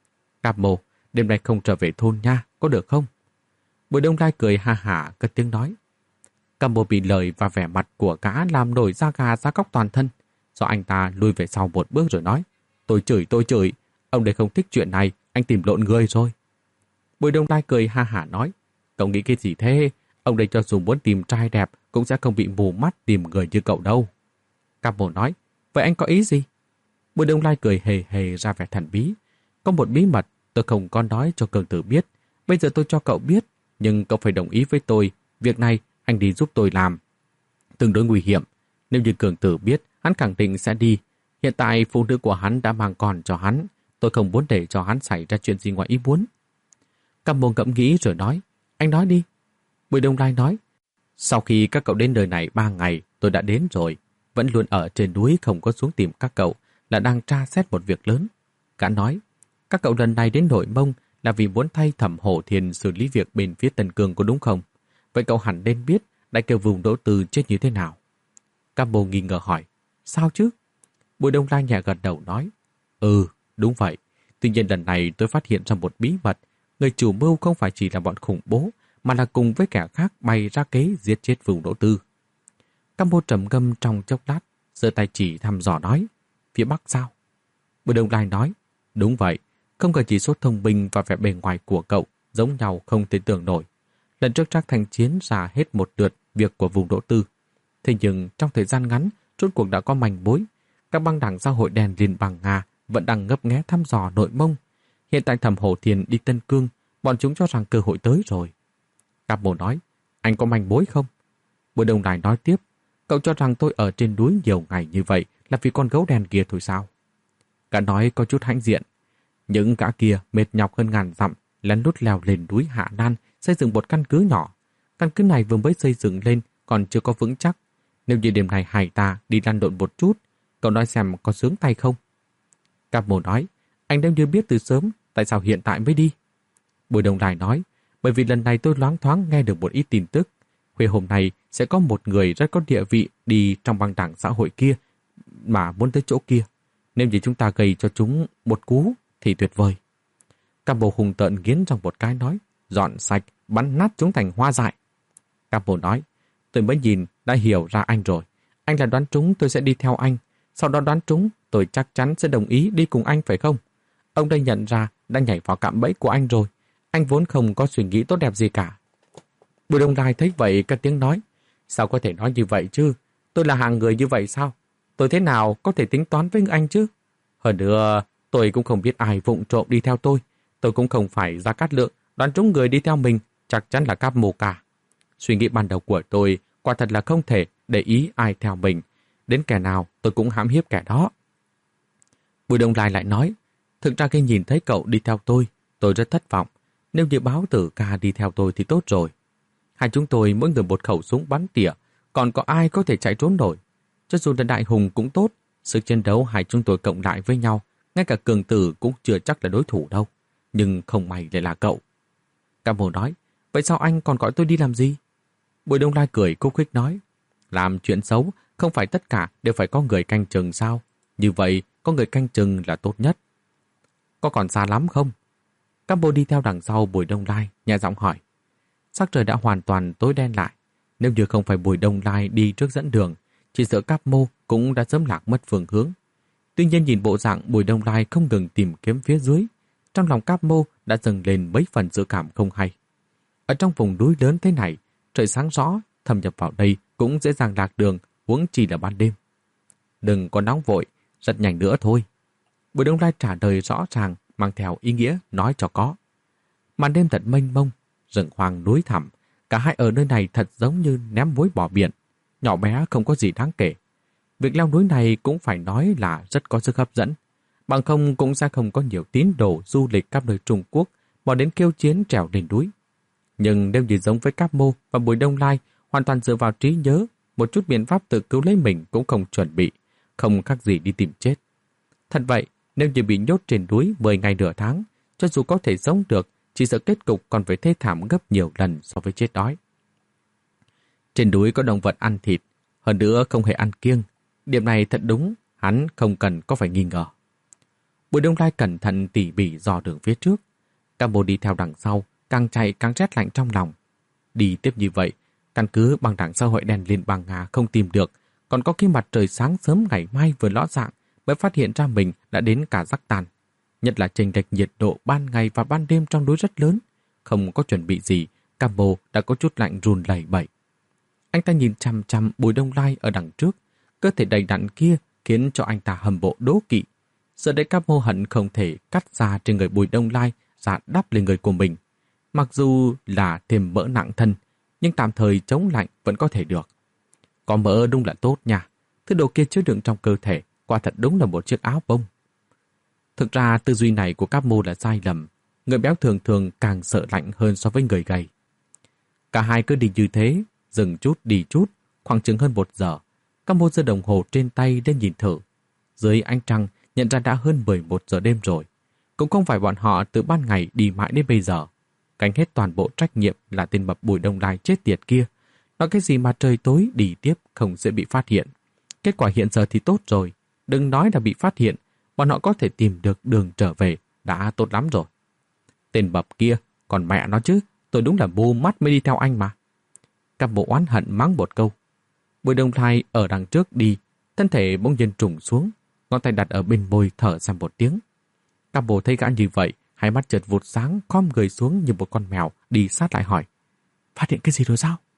Cáp Mô, đêm nay không trở về thôn nha, có được không? Bùi Đông Lai cười ha hả cất tiếng nói. Cáp Mô bị lời và vẻ mặt của gã làm nổi da gà da cóc toàn thân. Do anh ta lùi về sau một bước rồi nói, tôi chửi tôi chửi, ông đây không thích chuyện này, anh tìm lộn người rồi. Bùi Đông Lai cười ha hả nói, cậu nghĩ cái gì thế? Ông đây cho dù muốn tìm trai đẹp cũng sẽ không bị mù mắt tìm người như cậu đâu. Cáp Mô nói, vậy anh có ý gì? Bùi Đông Lai cười hề hề ra vẻ thần bí. Có một bí mật tôi không có nói cho Cường Tử biết. Bây giờ tôi cho cậu biết, nhưng cậu phải đồng ý với tôi Việc này anh đi giúp tôi làm. Tương đối nguy hiểm. Nếu như Cường Tử biết, hắn khẳng định sẽ đi. Hiện tại phụ nữ của hắn đã mang con cho hắn. Tôi không muốn để cho hắn xảy ra chuyện gì ngoài ý muốn. Cam Mô ngẫm nghĩ rồi nói, anh nói đi. Bùi Đông Lai nói, sau khi các cậu đến nơi này ba ngày, tôi đã đến rồi. Vẫn luôn ở trên núi không có xuống tìm các cậu, là đang tra xét một việc lớn. Gã nói, các cậu lần này đến Nội Mông là vì muốn thay Thẩm Hổ Thiền xử lý việc bên phía Tân Cương có đúng không? Vậy cậu hẳn nên biết Đại Kiều Vùng Đỗ Tư chết như thế nào. Cam Mô nghi ngờ hỏi, sao chứ? Bùi Đông Lai nhẹ gật đầu nói, ừ, đúng vậy. Tuy nhiên lần này tôi phát hiện ra một bí mật. Người chủ mưu không phải chỉ là bọn khủng bố, mà là cùng với kẻ khác bày ra kế giết chết Vùng Đỗ Tư. Cam Mô trầm ngâm trong chốc lát, giơ tay chỉ thăm dò nói, phía Bắc sao? Bùi Đông Lai nói, đúng vậy. Không cần chỉ số thông minh và vẻ bề ngoài của cậu giống nhau không thể tưởng nổi. Lần trước Trác Thành Chiến ra hết một lượt việc của Vùng Đỗ Tư. Thế nhưng trong thời gian ngắn, rốt cuộc đã có manh mối. Các băng đảng xã hội đen Liên bang Nga vẫn đang ngấp nghé thăm dò Nội Mông. Hiện tại Thẩm Hổ Thiền đi Tân Cương, bọn chúng cho rằng cơ hội tới rồi. Cáp Bồ nói, anh có manh mối không? Bùi Đông Lai nói tiếp, cậu cho rằng tôi ở trên núi nhiều ngày như vậy là vì con gấu đen kia thôi sao? Cả nói có chút hãnh diện. Những gã kia mệt nhọc hơn ngàn dặm, lén lút leo lên núi Hạ Lan, xây dựng một căn cứ nhỏ. Căn cứ này vừa mới xây dựng lên, còn chưa có vững chắc. Nếu như đêm này hải ta đi lăn lộn một chút, cậu nói xem có sướng tay không? Cáp Mồ nói, anh nếu như biết từ sớm, tại sao hiện tại mới đi? Bùi Đông Lai nói, bởi vì lần này tôi loáng thoáng nghe được một ít tin tức. Khuya hôm nay sẽ có một người rất có địa vị đi trong băng đảng xã hội kia mà muốn tới chỗ kia. Nếu như chúng ta gây cho chúng một cú thì tuyệt vời. Cáp Mồ hùng tợn nghiến trong một cái nói, dọn sạch, bắn nát chúng thành hoa dại. Cáp Mồ nói, tôi mới nhìn đã hiểu ra anh rồi. Anh là đoán trúng tôi sẽ đi theo anh. Sau đó đoán trúng tôi chắc chắn sẽ đồng ý đi cùng anh phải không? Ông đây nhận ra đã nhảy vào cạm bẫy của anh rồi. Anh vốn không có suy nghĩ tốt đẹp gì cả. Bùi Đông Lai thấy vậy cất tiếng nói, sao có thể nói như vậy chứ? Tôi là hạng người như vậy sao? Tôi thế nào có thể tính toán với anh chứ? Hơn nữa, tôi cũng không biết ai vụng trộm đi theo tôi. Tôi cũng không phải Gia Cát Lượng, đoán trúng người đi theo mình chắc chắn là Cáp Mồ cả. Suy nghĩ ban đầu của tôi quả thật là không thể để ý ai theo mình. Đến kẻ nào tôi cũng hãm hiếp kẻ đó. Bùi Đông Lai lại nói, thực ra khi nhìn thấy cậu đi theo tôi, tôi rất thất vọng. Nếu như báo tử ca đi theo tôi thì tốt rồi. Hai chúng tôi mỗi người một khẩu súng bắn tỉa, còn có ai có thể chạy trốn nổi. Cho dù là đại hùng cũng tốt, sức chiến đấu hai chúng tôi cộng lại với nhau, ngay cả Cường Tử cũng chưa chắc là đối thủ đâu. Nhưng không may lại là cậu. Cam Hồ nói, vậy sao anh còn gọi tôi đi làm gì? Bùi Đông Lai cười khúc khích nói, làm chuyện xấu không phải tất cả đều phải có người canh chừng sao? Như vậy có người canh chừng là tốt nhất. Có còn xa lắm không? Cam Hồ đi theo đằng sau Bùi Đông Lai, nhẹ giọng hỏi. Sắc trời đã hoàn toàn tối đen lại. Nếu như không phải Bùi Đông Lai đi trước dẫn đường, chỉ sợ Cáp Mô cũng đã sớm lạc mất phương hướng. Tuy nhiên nhìn bộ dạng Bùi Đông Lai không ngừng tìm kiếm phía dưới, trong lòng Cáp Mô đã dâng lên mấy phần dự cảm không hay. Ở trong vùng núi lớn thế này, trời sáng rõ, thâm nhập vào đây cũng dễ dàng lạc đường, huống chi là ban đêm. Đừng có nóng vội, rất nhanh nữa thôi. Bùi Đông Lai trả lời rõ ràng, mang theo ý nghĩa nói cho có. Màn đêm thật mênh mông, rừng hoang núi thẳm, cả hai ở nơi này thật giống như ném muối bỏ biển, nhỏ bé không có gì đáng kể. Việc leo núi này cũng phải nói là rất có sức hấp dẫn, bằng không cũng sẽ không có nhiều tín đồ du lịch khắp nơi Trung Quốc bỏ đến kêu chiến trèo lên núi. Nhưng nếu như giống với Cáp Mô và Bùi Đông Lai, hoàn toàn dựa vào trí nhớ, một chút biện pháp tự cứu lấy mình cũng không chuẩn bị, không khác gì đi tìm chết. Thật vậy, nếu như bị nhốt trên núi mười ngày nửa tháng, cho dù có thể sống được, chỉ sợ kết cục còn phải thê thảm gấp nhiều lần so với chết đói. Trên núi có động vật ăn thịt, hơn nữa không hề ăn kiêng. Điểm này thật đúng, hắn không cần có phải nghi ngờ. Bùi Đông Lai cẩn thận tỉ mỉ dò đường phía trước. Cam Bồ đi theo đằng sau, càng chạy càng rét lạnh trong lòng. Đi tiếp như vậy, căn cứ băng đảng xã hội đen Liên bang Nga không tìm được, còn có khi mặt trời sáng sớm ngày mai vừa ló dạng mới phát hiện ra mình đã đến cả Kazakhstan. Nhất là chênh lệch nhiệt độ ban ngày và ban đêm trong núi rất lớn. Không có chuẩn bị gì, Cam Bồ đã có chút lạnh run lẩy bẩy. Anh ta nhìn chằm chằm Bùi Đông Lai ở đằng trước, cơ thể đầy đặn kia khiến cho anh ta hâm mộ đố kỵ. Giờ đây Cam Bồ hận không thể cắt ra trên người Bùi Đông Lai, ra đắp lên người của mình. Mặc dù là thêm mỡ nặng thân, nhưng tạm thời chống lạnh vẫn có thể được. Có mỡ đúng là tốt nha. Thứ đồ kia chứa đựng trong cơ thể, quả thật đúng là một chiếc áo bông. Thực ra tư duy này của các mô là sai lầm. Người béo thường thường càng sợ lạnh hơn so với người gầy. Cả hai cứ đi như thế, dừng chút đi chút, khoảng chừng hơn một giờ. Các mô giơ đồng hồ trên tay lên nhìn thử. Dưới ánh trăng nhận ra đã hơn mười một giờ đêm rồi. Cũng không phải bọn họ từ ban ngày đi mãi đến bây giờ. Gánh hết toàn bộ trách nhiệm là tên mập Bùi Đông Lai chết tiệt kia. Nói cái gì mà trời tối đi tiếp không sẽ bị phát hiện. Kết quả hiện giờ thì tốt rồi. Đừng nói là bị phát hiện, bọn họ có thể tìm được đường trở về đã tốt lắm rồi. Tên mập kia, còn mẹ nó chứ, tôi đúng là mù mắt mới đi theo anh mà. Các bộ oán hận mắng một câu. Bùi Đông Lai ở đằng trước đi, thân thể bỗng nhiên trùng xuống, ngón tay đặt ở bên môi thở ra một tiếng. Các bộ thấy gã như vậy, hai mắt chợt vụt sáng, khom người xuống như một con mèo, đi sát lại hỏi. Phát hiện cái gì rồi sao?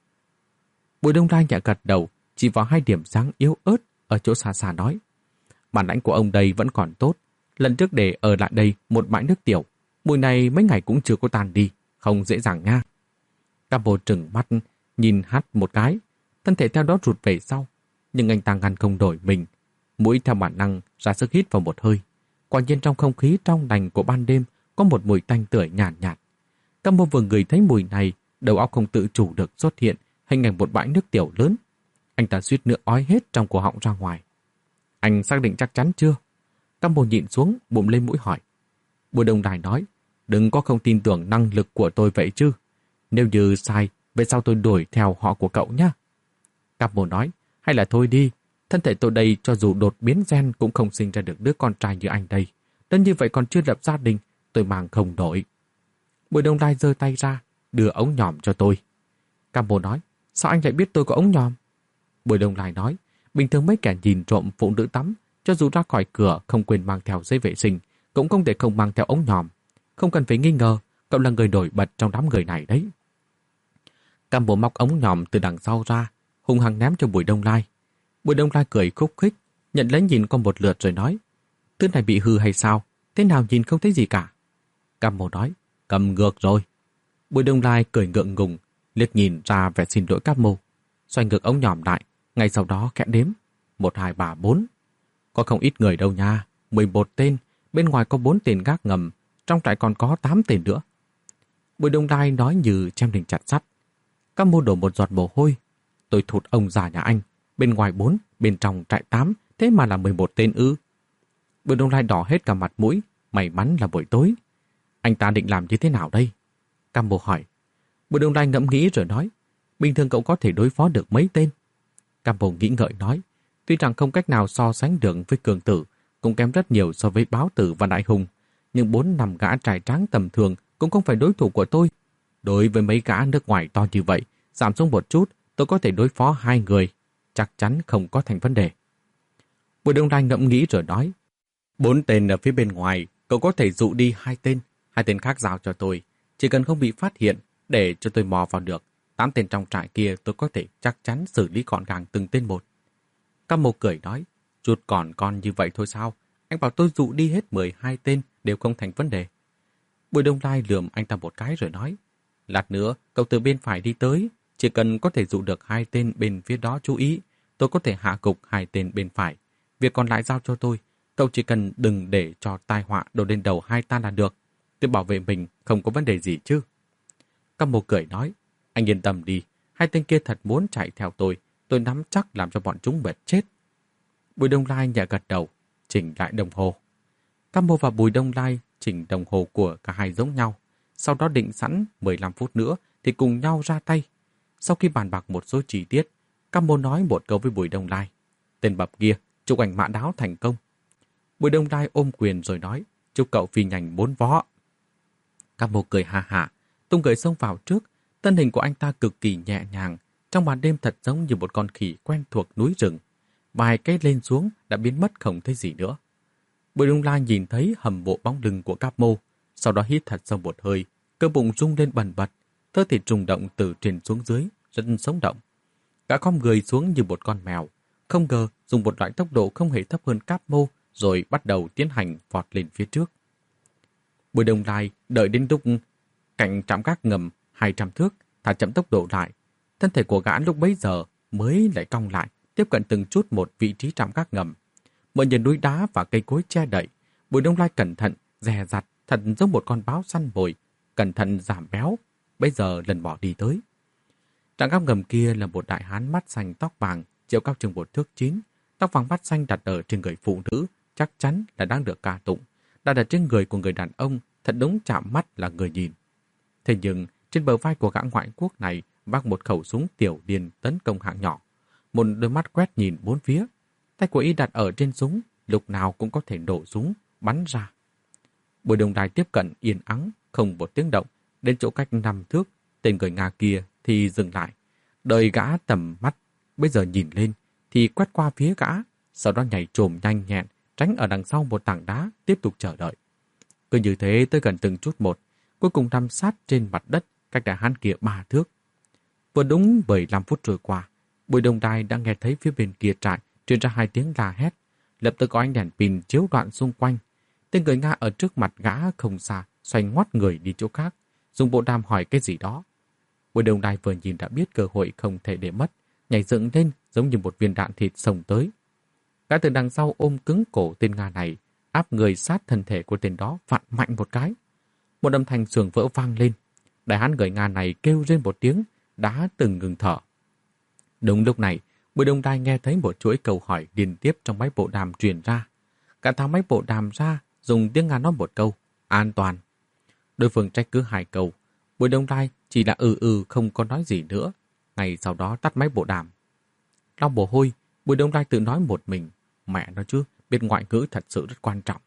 Bùi Đông Lai nhẹ gật đầu, chỉ vào hai điểm sáng yếu ớt ở chỗ xa xa nói. Bản lãnh của ông đây vẫn còn tốt. Lần trước để ở lại đây một bãi nước tiểu, mùi này mấy ngày cũng chưa có tàn đi, không dễ dàng nha. Các bộ trừng mắt, nhìn hát một cái, thân thể theo đó rụt về sau, nhưng anh ta ngăn không đổi mình. Mũi theo bản năng ra sức hít vào một hơi. Quả nhiên trong không khí trong lành của ban đêm có một mùi tanh tưởi nhàn nhạt, nhạt. Các mô vừa ngửi thấy mùi này, đầu óc không tự chủ được xuất hiện hình ảnh một bãi nước tiểu lớn. Anh ta suýt nữa ói hết trong cổ họng ra ngoài. Anh xác định chắc chắn chưa? Các mô nhịn xuống, bụm lên mũi hỏi. Bùi Đông Lai nói, đừng có không tin tưởng năng lực của tôi vậy chứ. Nếu như sai, về sau tôi đuổi theo họ của cậu nhé. Các mô nói, hay là thôi đi. Thân thể tôi đây cho dù đột biến gen cũng không sinh ra được đứa con trai như anh đây. Đơn như vậy còn chưa lập gia đình, tôi mang không nổi. Bùi Đông Lai giơ tay ra, đưa ống nhòm cho tôi. Các mô nói, sao anh lại biết tôi có ống nhòm? Bùi Đông Lai nói, bình thường mấy kẻ nhìn trộm phụ nữ tắm, cho dù ra khỏi cửa không quên mang theo giấy vệ sinh, cũng không thể không mang theo ống nhòm. Không cần phải nghi ngờ, cậu là người nổi bật trong đám người này đấy. Cam bộ móc ống nhòm từ đằng sau ra, hung hăng ném cho Bùi Đông Lai. Bùi Đông Lai cười khúc khích, nhận lấy nhìn qua một lượt rồi nói, thứ này bị hư hay sao? Thế nào nhìn không thấy gì cả? Cam bộ nói, cầm ngược rồi. Bùi Đông Lai cười ngượng ngùng, liếc nhìn ra vẻ xin lỗi Cam Mô, xoay ngược ống nhòm lại, ngay sau đó khẽ đếm, một, hai, ba, bốn. Có không ít người đâu nha, mười một tên, bên ngoài có bốn tên gác ngầm, trong trại còn có tám tên nữa. Bùi Đông Lai nói như chém đinh chặt sắt. Cam Mô đổ một giọt mồ hôi. Tôi thụt ông già nhà anh, bên ngoài bốn, bên trong trại tám, thế mà là mười một tên ư. Bùi Đông Lai đỏ hết cả mặt mũi, may mắn là buổi tối. Anh ta định làm như thế nào đây? Cam Mô hỏi. Bùi Đông Lai ngẫm nghĩ rồi nói, bình thường cậu có thể đối phó được mấy tên? Cam Mô nghĩ ngợi nói, tuy rằng không cách nào so sánh được với cường tử, cũng kém rất nhiều so với báo tử và đại hùng, nhưng bốn năm gã trai tráng tầm thường cũng không phải đối thủ của tôi. Đối với mấy gã nước ngoài to như vậy, giảm xuống một chút, tôi có thể đối phó hai người, chắc chắn không có thành vấn đề. Bùi Đông Lai ngẫm nghĩ rồi nói, bốn tên ở phía bên ngoài, cậu có thể dụ đi hai tên, hai tên khác giao cho tôi, chỉ cần không bị phát hiện, để cho tôi mò vào được, tám tên trong trại kia tôi có thể chắc chắn xử lý gọn gàng từng tên một. Cam Mô cười nói, rút còn con như vậy thôi sao? Anh bảo tôi dụ đi hết mười hai tên đều không thành vấn đề. Bùi Đông Lai lườm anh ta một cái rồi nói, lát nữa cậu từ bên phải đi tới, chỉ cần có thể dụ được hai tên bên phía đó chú ý, tôi có thể hạ gục hai tên bên phải. Việc còn lại giao cho tôi, cậu chỉ cần đừng để cho tai họa đổ lên đầu hai ta là được. Tôi bảo vệ mình không có vấn đề gì chứ. Cam Mô cười nói, anh yên tâm đi, hai tên kia thật muốn chạy theo tôi, tôi nắm chắc làm cho bọn chúng mệt chết. Bùi Đông Lai nhẹ gật đầu, chỉnh lại đồng hồ. Cam Mô và Bùi Đông Lai chỉnh đồng hồ của cả hai giống nhau, sau đó định sẵn mười lăm phút nữa thì cùng nhau ra tay. Sau khi bàn bạc một số chi tiết, Cam Mô nói một câu với Bùi Đông Lai, tên bập kia chụp ảnh mã đáo thành công. Bùi Đông Lai ôm quyền rồi nói, chúc cậu phi nhanh bốn vó. Cam Mô cười ha hả, tung người xông vào trước. Thân hình của anh ta cực kỳ nhẹ nhàng, trong màn đêm thật giống như một con khỉ quen thuộc núi rừng. Vài cái lên xuống đã biến mất không thấy gì nữa. Bùi Đông Lai nhìn thấy hầm bộ bóng lưng của Cam Mô, sau đó hít thật sâu một hơi, cơ bụng rung lên bần bật, cơ thể trùng động từ trên xuống dưới, rất sống động. Gã khom người xuống như một con mèo, không ngờ dùng một loại tốc độ không hề thấp hơn Cam Mô, rồi bắt đầu tiến hành vọt lên phía trước. Bùi Đông Lai đợi đến lúc cạnh trạm gác ngầm hai trăm thước, thả chậm tốc độ lại, Thân thể của gã lúc bấy giờ mới lại cong lại, tiếp cận từng chút một vị trí trạm gác ngầm. Mượn nhờ núi đá và cây cối che đậy, Bùi Đông Lai cẩn thận, dè dặt, thật giống một con báo săn mồi, cẩn thận giảm béo, bây giờ lần bỏ đi tới. Trạm gác ngầm kia là một đại hán mắt xanh tóc vàng, chiều cao chừng một thước chín, tóc vàng mắt xanh đặt ở trên người phụ nữ, chắc chắn là đang được ca tụng. Đặt ở trên người của người đàn ông, thật đúng chạm mắt là người nhìn. Thế nhưng, trên bờ vai của gã ngoại quốc này vác một khẩu súng tiểu liên tấn công hạng nhỏ. Một đôi mắt quét nhìn bốn phía. Tay của y đặt ở trên súng, lúc nào cũng có thể nổ súng, bắn ra. Bùi Đông Lai tiếp cận yên ắng, không một tiếng động, đến chỗ cách năm thước, tên người Nga kia thì dừng lại. Đợi gã tầm mắt, bây giờ nhìn lên, thì quét qua phía gã, sau đó nhảy trồm nhanh nhẹn, tránh ở đằng sau một tảng đá, tiếp tục chờ đợi. Cứ như thế tới gần từng chút một, cuối cùng nằm sát trên mặt đất, cách đại hán kia ba thước. Vừa đúng bảy mươi lăm phút trôi qua, Bùi Đông Lai đã nghe thấy phía bên kia trại truyền ra hai tiếng la hét. Lập tức có ánh đèn pin chiếu đoạn xung quanh. Tên người Nga ở trước mặt gã không xa, xoay ngoắt người đi chỗ khác, dùng bộ đàm hỏi cái gì đó. Bùi Đông Lai vừa nhìn đã biết cơ hội không thể để mất, nhảy dựng lên giống như một viên đạn thịt xông tới. Gã từ đằng sau ôm cứng cổ tên Nga này, áp người sát thân thể của tên đó vặn mạnh một cái. Một âm thanh sườn vỡ vang lên. Đại hán người Nga này kêu lên một tiếng, đã từng ngừng thở. Đúng lúc này, Bùi Đông Lai nghe thấy một chuỗi câu hỏi liên tiếp trong máy bộ đàm truyền ra. Cả tháo máy bộ đàm ra, dùng tiếng Nga nói một câu, an toàn. Đối phương trách cứ hai câu, Bùi Đông Lai chỉ là ừ ừ không có nói gì nữa. Ngay sau đó tắt máy bộ đàm. Lau mồ hôi, Bùi Đông Lai tự nói một mình, mẹ nói chứ, biết ngoại ngữ thật sự rất quan trọng.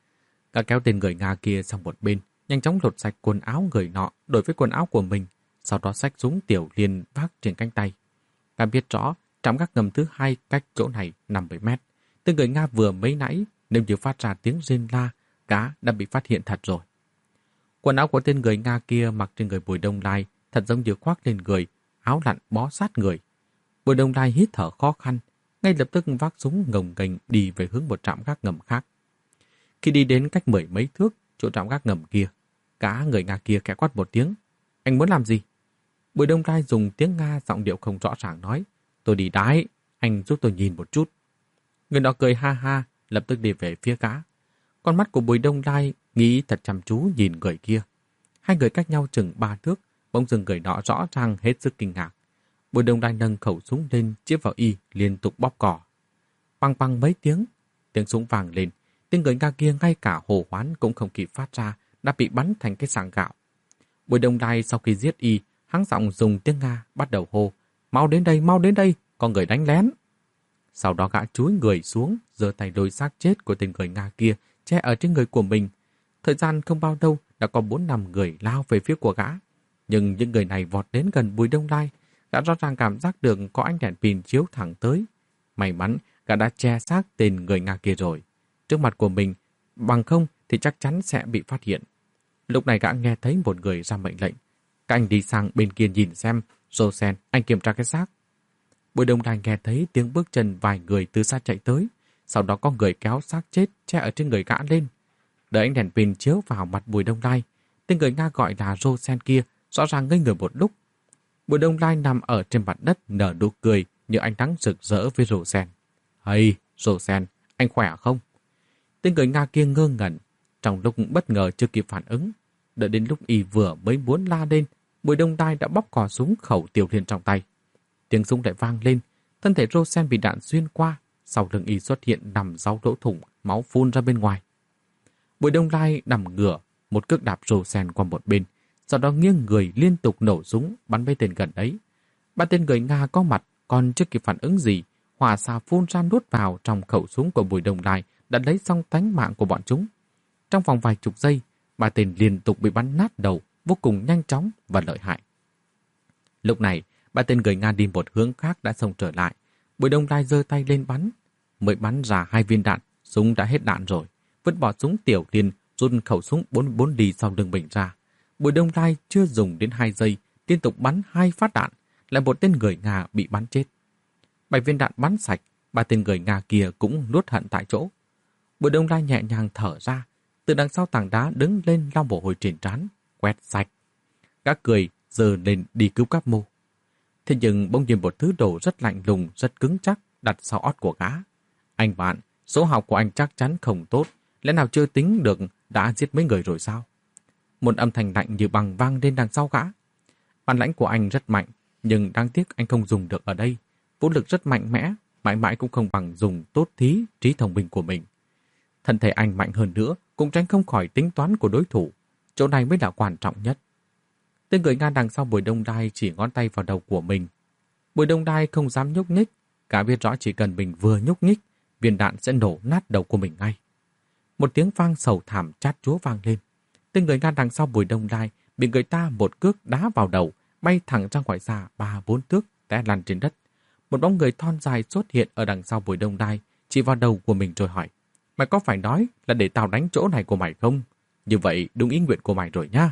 Cả kéo tên người Nga kia sang một bên, nhanh chóng lột sạch quần áo người nọ đổi với quần áo của mình, sau đó xách súng tiểu liên vác trên cánh tay. Cả biết rõ, trạm gác ngầm thứ hai cách chỗ này năm mươi mét. Tên người Nga vừa mấy nãy, nếu như phát ra tiếng rên la, gã đã bị phát hiện thật rồi. Quần áo của tên người Nga kia mặc trên người Bùi Đông Lai thật giống như khoác lên người, áo lặn bó sát người. Bùi Đông Lai hít thở khó khăn, ngay lập tức vác súng ngồng nghềnh đi về hướng một trạm gác ngầm khác. Khi đi đến cách mười mấy thước chỗ trạm gác ngầm kia, cả người Nga kia khẽ quát một tiếng. Anh muốn làm gì? Bùi Đông Lai dùng tiếng Nga giọng điệu không rõ ràng nói. Tôi đi đái, anh giúp tôi nhìn một chút. Người đó cười ha ha, lập tức đi về phía gã. Con mắt của Bùi Đông Lai nghĩ thật chăm chú nhìn người kia. Hai người cách nhau chừng ba thước, bỗng dưng người nọ rõ ràng hết sức kinh ngạc. Bùi Đông Lai nâng khẩu súng lên, chĩa vào y, liên tục bóp cò. Băng băng mấy tiếng, tiếng súng vang lên. Tên người Nga kia ngay cả hô hoán cũng không kịp phát ra, đã bị bắn thành cái sàng gạo. Bùi Đông Lai sau khi giết y, hắng giọng dùng tiếng Nga bắt đầu hô. Mau đến đây, mau đến đây, có người đánh lén. Sau đó gã chúi người xuống, giơ tay đôi xác chết của tên người Nga kia che ở trên người của mình. Thời gian không bao lâu đã có bốn năm người lao về phía của gã. Nhưng những người này vọt đến gần Bùi Đông Lai, gã rõ ràng cảm giác được có ánh đèn pin chiếu thẳng tới. May mắn gã đã che xác tên người Nga kia rồi. Trước mặt của mình, bằng không thì chắc chắn sẽ bị phát hiện. Lúc này gã nghe thấy một người ra mệnh lệnh. Các anh đi sang bên kia nhìn xem, Rosen, anh kiểm tra cái xác. Bùi Đông Lai nghe thấy tiếng bước chân vài người từ xa chạy tới. Sau đó có người kéo xác chết che ở trên người gã lên. Đợi ánh đèn pin chiếu vào mặt Bùi Đông Lai, tên người Nga gọi là Rosen kia rõ ràng ngây người một lúc. Bùi Đông Lai nằm ở trên mặt đất nở nụ cười như ánh nắng rực rỡ với Rosen. Hey, Rosen, anh khỏe không? Tên người Nga kia ngơ ngẩn, trong lúc bất ngờ chưa kịp phản ứng. Đợi đến lúc y vừa mới muốn la lên, Bùi Đông Lai đã bóp cò súng khẩu tiểu liên trong tay. Tiếng súng lại vang lên, thân thể Rosen bị đạn xuyên qua, sau lưng y xuất hiện nằm sáu lỗ thủng, máu phun ra bên ngoài. Bùi Đông Lai nằm ngửa, một cước đạp Rosen qua một bên, sau đó nghiêng người liên tục nổ súng bắn mấy tên gần ấy. Ba tên người Nga có mặt còn chưa kịp phản ứng gì, hỏa xạ phun ra nuốt vào trong khẩu súng của Bùi Đông Lai đã lấy xong tánh mạng của bọn chúng. Trong vòng vài chục giây, ba tên liên tục bị bắn nát đầu, vô cùng nhanh chóng và lợi hại. Lúc này, ba tên người Nga đi một hướng khác đã xông trở lại. Bùi Đông Lai giơ tay lên bắn. Mới bắn ra hai viên đạn, súng đã hết đạn rồi. Vứt bỏ súng tiểu liên, rút khẩu súng bốn bốn đi sau lưng mình ra. Bùi Đông Lai chưa dùng đến hai giây, liên tục bắn hai phát đạn, lại một tên người Nga bị bắn chết. Bảy viên đạn bắn sạch, ba tên người Nga kia cũng nuốt hận tại chỗ. Bùi Đông Lai nhẹ nhàng thở ra, từ đằng sau tảng đá đứng lên lau mồ hôi trên trán, quét sạch. Gã cười, giơ lên đi cứu Cáp Mô. Thế nhưng bỗng nhiên một thứ đồ rất lạnh lùng, rất cứng chắc đặt sau ót của gã. Anh bạn, số học của anh chắc chắn không tốt, lẽ nào chưa tính được đã giết mấy người rồi sao? Một âm thanh lạnh như bằng vang lên đằng sau gã. Bản lãnh của anh rất mạnh, nhưng đáng tiếc anh không dùng được ở đây. Vũ lực rất mạnh mẽ, mãi mãi cũng không bằng dùng tốt thí trí thông minh của mình. Thân thể anh mạnh hơn nữa, cũng tránh không khỏi tính toán của đối thủ. Chỗ này mới là quan trọng nhất. Tên người Nga đằng sau Bùi Đông Đai chỉ ngón tay vào đầu của mình. Bùi Đông Đai không dám nhúc nhích, cả biết rõ chỉ cần mình vừa nhúc nhích, viên đạn sẽ nổ nát đầu của mình ngay. Một tiếng vang sầu thảm chát chúa vang lên. Tên người Nga đằng sau Bùi Đông Đai bị người ta một cước đá vào đầu, bay thẳng ra ngoài xa ba bốn thước, té lăn trên đất. Một bóng người thon dài xuất hiện ở đằng sau Bùi Đông Đai, chỉ vào đầu của mình rồi hỏi: "Mày có phải nói là để tao đánh chỗ này của mày không? Như vậy đúng ý nguyện của mày rồi nha."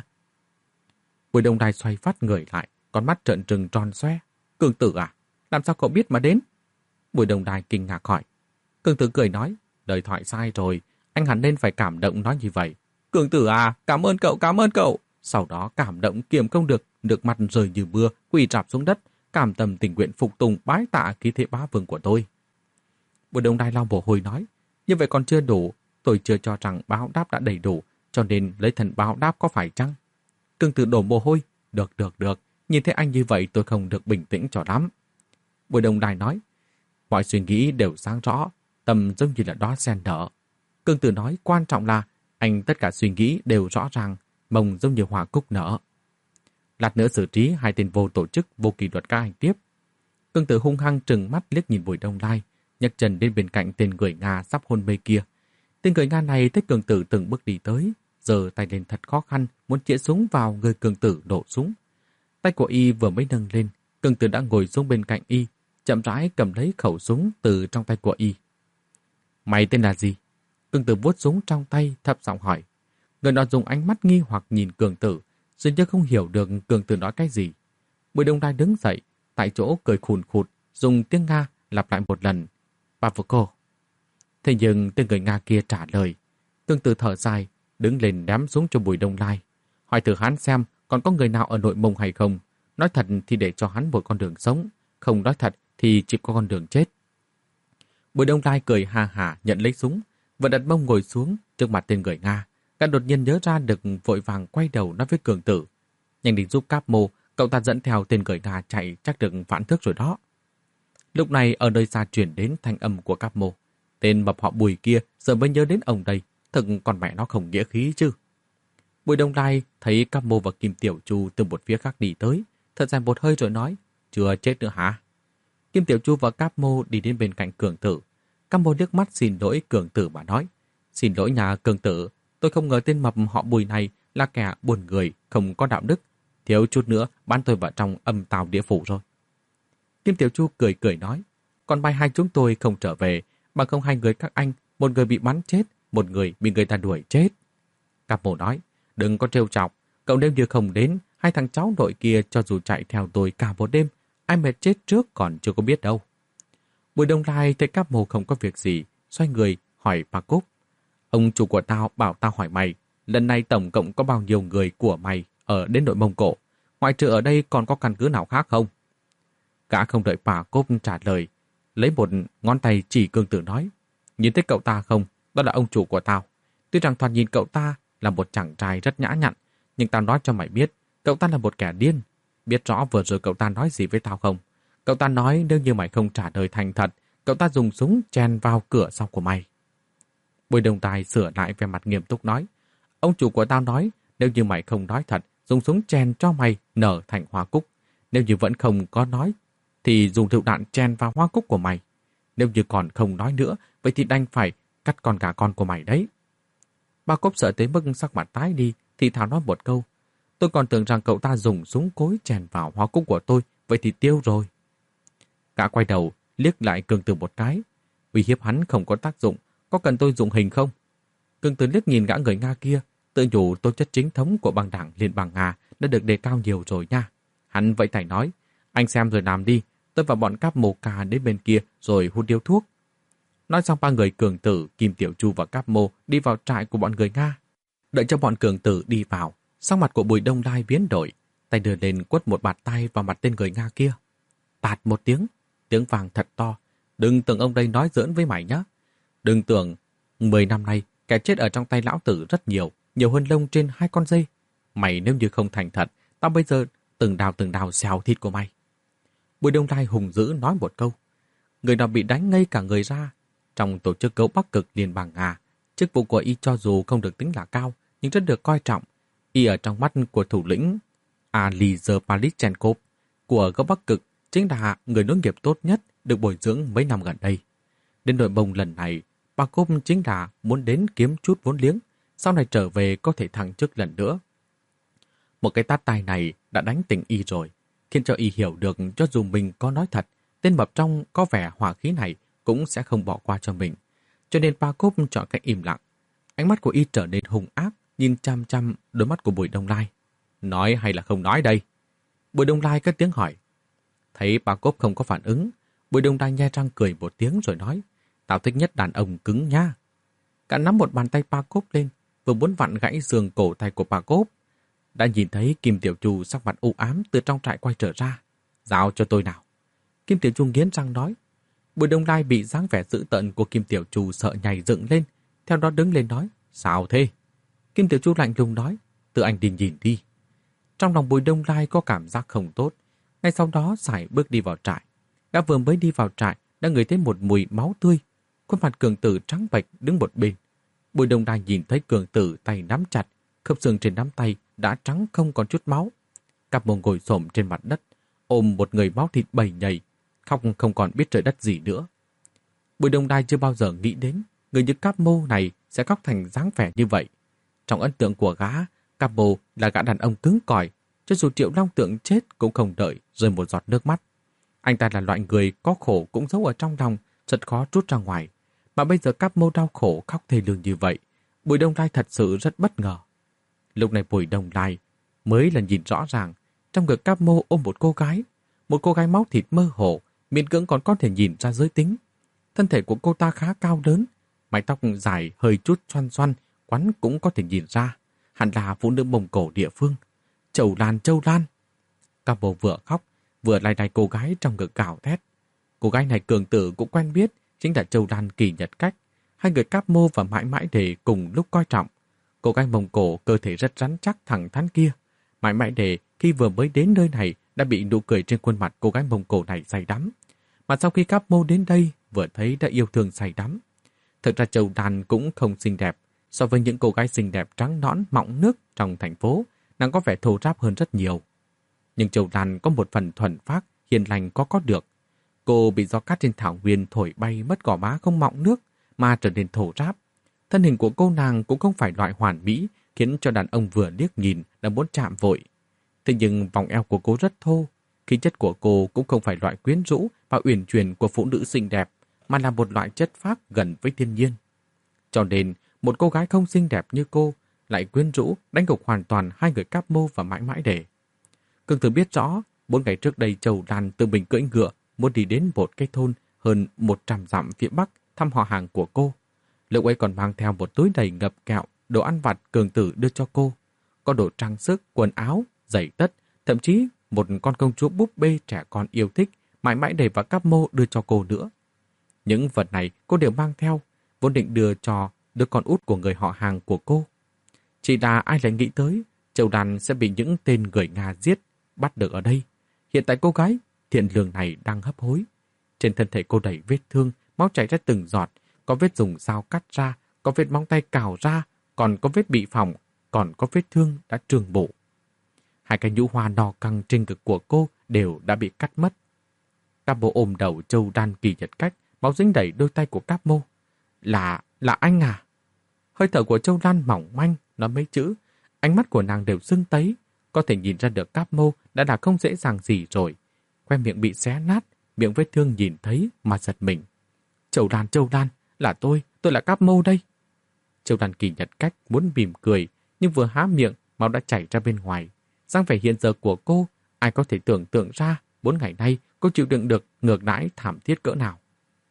Bùi Đông Đai xoay phát người lại, con mắt trợn trừng tròn xoe. "Cường tử à? Làm sao cậu biết mà đến?" Bùi Đông Đai kinh ngạc hỏi. Cường tử cười nói: "Lời thoại sai rồi, anh hẳn nên phải cảm động nói như vậy. Cường tử à, cảm ơn cậu, cảm ơn cậu." Sau đó cảm động kiềm không được, nước mắt rơi như mưa, quỳ rạp xuống đất, cảm tâm tình nguyện phục tùng bái tạ khí thế bá vương của tôi. Bùi Đông Đai lau mồ hôi nói: "Như vậy còn chưa đủ, tôi chưa cho rằng báo đáp đã đầy đủ, cho nên lấy thần báo đáp có phải chăng?" Cường tử đổ mồ hôi: "Được, được, được, nhìn thấy anh như vậy tôi không được bình tĩnh cho lắm." Bùi Đông Đai nói: "Mọi suy nghĩ đều sáng rõ, tâm giống như là đóa sen nở." Cường tử nói: "Quan trọng là anh tất cả suy nghĩ đều rõ ràng, mông giống như hoa cúc nở." Lát nữa xử trí hai tên vô tổ chức, vô kỷ luật các anh tiếp. Cường tử hung hăng trừng mắt liếc nhìn Bùi Đông Đai, nhấc chân đến bên cạnh tên người Nga sắp hôn mê kia. Tên người Nga này thấy Cường tử từng bước đi tới, giơ tay lên thật khó khăn, muốn chĩa súng vào người Cường tử đổ súng. Tay của y vừa mới nâng lên, Cường tử đã ngồi xuống bên cạnh y, chậm rãi cầm lấy khẩu súng từ trong tay của y. "Mày tên là gì?" Cường tử vuốt súng trong tay, thấp giọng hỏi. Người nọ dùng ánh mắt nghi hoặc nhìn Cường tử, dường như không hiểu được Cường tử nói cái gì. Bùi Đông Đai đứng dậy, tại chỗ cười khùn khụt, dùng tiếng Nga lặp lại một lần: "Pavko." Thế nhưng tên người Nga kia trả lời. Cường tử thở dài, đứng lên ném súng cho Bùi Đông Đai, hỏi thử hắn xem còn có người nào ở nội mông hay không. Nói thật thì để cho hắn một con đường sống, không nói thật thì chỉ có con đường chết. Bùi Đông Đai cười ha hả nhận lấy súng, vừa đặt mông ngồi xuống trước mặt tên người Nga. Gã đột nhiên nhớ ra được, vội vàng quay đầu nói với Cường tử: "Nhanh đi giúp Cáp Mô, cậu ta dẫn theo tên người Nga chạy chắc được vạn thước rồi đó." Lúc này ở nơi xa truyền đến thanh âm của Cáp Mô. Tên mập họ Bùi kia giờ mới nhớ đến ông đây, thực còn mẹ nó không nghĩa khí chứ. Bùi Đông Đai thấy Cáp Mô và Kim Tiểu Chu từ một phía khác đi tới, thật dài một hơi rồi nói: "Chưa chết nữa hả?" Kim Tiểu Chu và Cáp Mô đi đến bên cạnh Cường tử. Cáp Mô nước mắt xin lỗi Cường tử mà nói: "Xin lỗi nhà Cường tử, tôi không ngờ tên mập họ Bùi này là kẻ buồn người, không có đạo đức. Thiếu chút nữa bán tôi vào trong âm tào địa phủ rồi." Kim Tiểu Chu cười cười nói: "Còn may hai chúng tôi không trở về, bằng không hai người các anh, một người bị bắn chết, một người bị người ta đuổi chết." Cáp Mô nói: "Đừng có trêu chọc, cậu nếu như không đến, hai thằng cháu nội kia cho dù chạy theo tôi cả một đêm, ai mệt chết trước còn chưa có biết đâu." Bùi Đông Đai thấy Cáp Mô không có việc gì, xoay người hỏi Bà Cúc: "Ông chủ của tao bảo tao hỏi mày, lần này tổng cộng có bao nhiêu người của mày ở đến nội Mông Cổ? Ngoại trừ ở đây còn có căn cứ nào khác không?" Gã không đợi Bà Cúc trả lời, lấy một ngón tay chỉ Cường tử nói: "Nhìn thấy cậu ta không? Đó là ông chủ của tao. Tuy rằng thoạt nhìn cậu ta là một chàng trai rất nhã nhặn, nhưng tao nói cho mày biết, cậu ta là một kẻ điên. Biết rõ vừa rồi cậu ta nói gì với tao không? Cậu ta nói nếu như mày không trả lời thành thật, cậu ta dùng súng chèn vào cửa sau của mày." Bùi Đông Đai sửa lại vẻ mặt nghiêm túc nói: "Ông chủ của tao nói, nếu như mày không nói thật, dùng súng chèn cho mày nở thành hoa cúc. Nếu như vẫn không có nói, thì dùng lựu đạn chèn vào hoa cúc của mày. Nếu như còn không nói nữa, vậy thì đành phải cắt con gà con của mày đấy." Bà Cúc sợ tới mức sắc mặt tái đi, thì thào nói một câu: "Tôi còn tưởng rằng cậu ta dùng súng cối chèn vào hoa cúc của tôi, vậy thì tiêu rồi." Gã quay đầu, liếc lại Cường tử một cái: "Uy hiếp hắn không có tác dụng, có cần tôi dụng hình không?" Cường tử liếc nhìn gã người Nga kia, tự nhủ tố chất chính thống của băng đảng Liên bang Nga đã được đề cao nhiều rồi nha. Hắn vậy thảy nói: "Anh xem rồi làm đi, tôi và bọn Cáp Mô Ca đến bên kia rồi hút điếu thuốc." Nói xong ba người Cường tử, Kim Tiểu Chu và Cáp Mô đi vào trại của bọn người Nga. Đợi cho bọn Cường tử đi vào, sắc mặt của Bùi Đông Đai biến đổi, tay đưa lên quất một bạt tay vào mặt tên người Nga kia. tạt một tiếng, tiếng vàng thật to. Đừng tưởng ông đây nói giỡn với mày nhé. Đừng tưởng, mười năm nay, kẻ chết ở trong tay lão tử rất nhiều, nhiều hơn lông trên hai con dây. Mày nếu như không thành thật, tao bây giờ từng đào từng đào xèo thịt của mày. Bùi Đông Lai hùng dữ nói một câu. Người nào bị đánh ngây cả người ra. Trong tổ chức gấu Bắc Cực Liên bang Nga, chức vụ của y cho dù không được tính là cao, nhưng rất được coi trọng. Y ở trong mắt của thủ lĩnh Alizar Palitchenkov của gấu Bắc Cực chính là người nối nghiệp tốt nhất được bồi dưỡng mấy năm gần đây. Đến đội bông lần này, Pakov chính là muốn đến kiếm chút vốn liếng, sau này trở về có thể thăng chức lần nữa. Một cái tát tai này đã đánh tỉnh y rồi, khiến cho y hiểu được cho dù mình có nói thật, tên mập trong có vẻ hỏa khí này cũng sẽ không bỏ qua cho mình. Cho nên Pakov chọn cách im lặng. Ánh mắt của y trở nên hung ác, nhìn chăm chăm đôi mắt của Bùi Đông Lai. Nói hay là không nói đây? Bùi Đông Lai cất tiếng hỏi. Thấy Pakov không có phản ứng, Bùi Đông Lai nhe răng cười một tiếng rồi nói. Tao thích nhất đàn ông cứng nha. Cả nắm một bàn tay Pakov lên, vừa muốn vặn gãy xương cổ tay của Pakov. Đã nhìn thấy Kim Tiểu Chu sắc mặt u ám từ trong trại quay trở ra. Giao cho tôi nào. Kim Tiểu Chu nghiến răng nói. Bùi Đông Lai bị dáng vẻ dữ tợn của Kim Tiểu Chu sợ nhảy dựng lên, theo đó đứng lên nói. Sao thế? Kim Tiểu Chu lạnh lùng nói. Tự anh đi nhìn đi. Trong lòng Bùi Đông Lai có cảm giác không tốt. Ngay sau đó sải bước đi vào trại. Gã vừa mới đi vào trại đã ngửi thấy một mùi máu tươi. Khuôn mặt Cường Tử trắng bệch đứng một bên. Bùi Đông Lai nhìn thấy Cường Tử tay nắm chặt, khớp xương trên nắm tay đã trắng không còn chút máu. Cặp mông ngồi xổm trên mặt đất, ôm một người máu thịt bầy nhầy, khóc không còn biết trời đất gì nữa. Bùi Đông Lai chưa bao giờ nghĩ đến người như Cáp Mô này sẽ khóc thành dáng vẻ như vậy. Trong ấn tượng của gã, Cáp Mô là gã đàn ông cứng cỏi, cho dù Triệu Long Tượng chết cũng không đợi rơi một giọt nước mắt. Anh ta là loại người có khổ cũng giấu ở trong lòng, rất khó trút ra ngoài. Mà bây giờ Cáp Mô đau khổ khóc thê lương như vậy, Bùi Đông Lai thật sự rất bất ngờ. Lúc này Bùi Đông Lai mới là nhìn rõ ràng, trong ngực Cáp Mô ôm một cô gái, một cô gái máu thịt mơ hồ, miễn cưỡng còn có thể nhìn ra giới tính. Thân thể của cô ta khá cao lớn, mái tóc dài hơi chút xoăn xoăn, quắn cũng có thể nhìn ra, hẳn là phụ nữ Mông Cổ địa phương. Châu Lan, Châu Lan. Cáp Mô vừa khóc, vừa lay đay cô gái trong ngực gào thét. Cô gái này Cường Tử cũng quen biết, chính là Châu Lan Kỳ Nhật Cách. Hai người Cáp Mô và Mãi Mãi Đề cùng lúc coi trọng. Cô gái Mông Cổ cơ thể rất rắn chắc thẳng thắn kia. Mãi Mãi Đề khi vừa mới đến nơi này đã bị nụ cười trên khuôn mặt cô gái Mông Cổ này say đắm. Mà sau khi Cáp Mô đến đây vừa thấy đã yêu thương say đắm. Thực ra Châu Lan cũng không xinh đẹp. So với những cô gái xinh đẹp trắng nõn mọng nước trong thành phố, nàng có vẻ thô ráp hơn rất nhiều. Nhưng Châu Lan có một phần thuần phác, hiền lành có có được. Cô bị gió cát trên thảo nguyên thổi bay mất gò má không mọng nước, mà trở nên thô ráp. Thân hình của cô nàng cũng không phải loại hoàn mỹ, khiến cho đàn ông vừa liếc nhìn đã muốn chạm vội. Thế nhưng vòng eo của cô rất thô, khí chất của cô cũng không phải loại quyến rũ và uyển chuyển của phụ nữ xinh đẹp, mà là một loại chất phác gần với thiên nhiên. Cho nên, một cô gái không xinh đẹp như cô lại quyến rũ đánh gục hoàn toàn hai người Cáp Mô và Mãi Mãi Đề. Cường Tử biết rõ, bốn ngày trước đây Châu Lan tự mình cưỡi ngựa muốn đi đến một cái thôn hơn một trăm dặm phía bắc thăm họ hàng của cô. Lúc ấy còn mang theo một túi đầy ngập kẹo, đồ ăn vặt Cường Tử đưa cho cô. Có đồ trang sức, quần áo, giày tất, thậm chí một con công chúa búp bê trẻ con yêu thích, Mãi Mãi Đề và Cáp Mô đưa cho cô nữa. Những vật này cô đều mang theo, vốn định đưa cho đứa con út của người họ hàng của cô. Chỉ là ai lại nghĩ tới, Châu Lan sẽ bị những tên người Nga giết, bắt được ở đây. Hiện tại cô gái thiện lương này đang hấp hối. Trên thân thể cô đầy vết thương, máu chảy ra từng giọt, có vết dùng dao cắt ra, có vết móng tay cào ra, còn có vết bị phỏng, còn có vết thương đã trường bổ. Hai cái nhũ hoa đỏ căng trên ngực của cô đều đã bị cắt mất. Cáp Mô ôm đầu Châu Lan Kỳ Nhật Cách, máu dính đầy đôi tay của Cáp Mô. Là, là anh à? Hơi thở của Châu Lan mỏng manh, nói mấy chữ. Ánh mắt của nàng đều sưng tấy, có thể nhìn ra được Cáp Mô đã là không dễ dàng gì rồi. Khoe miệng bị xé nát, miệng vết thương nhìn thấy mà giật mình. Châu Lan, Châu Lan, là tôi, tôi là Cáp Mô đây. Châu Lan Kỳ Nhật Cách muốn mỉm cười, nhưng vừa há miệng, máu đã chảy ra bên ngoài. Dáng vẻ hiện giờ của cô, ai có thể tưởng tượng ra bốn ngày nay cô chịu đựng được ngược đãi thảm thiết cỡ nào.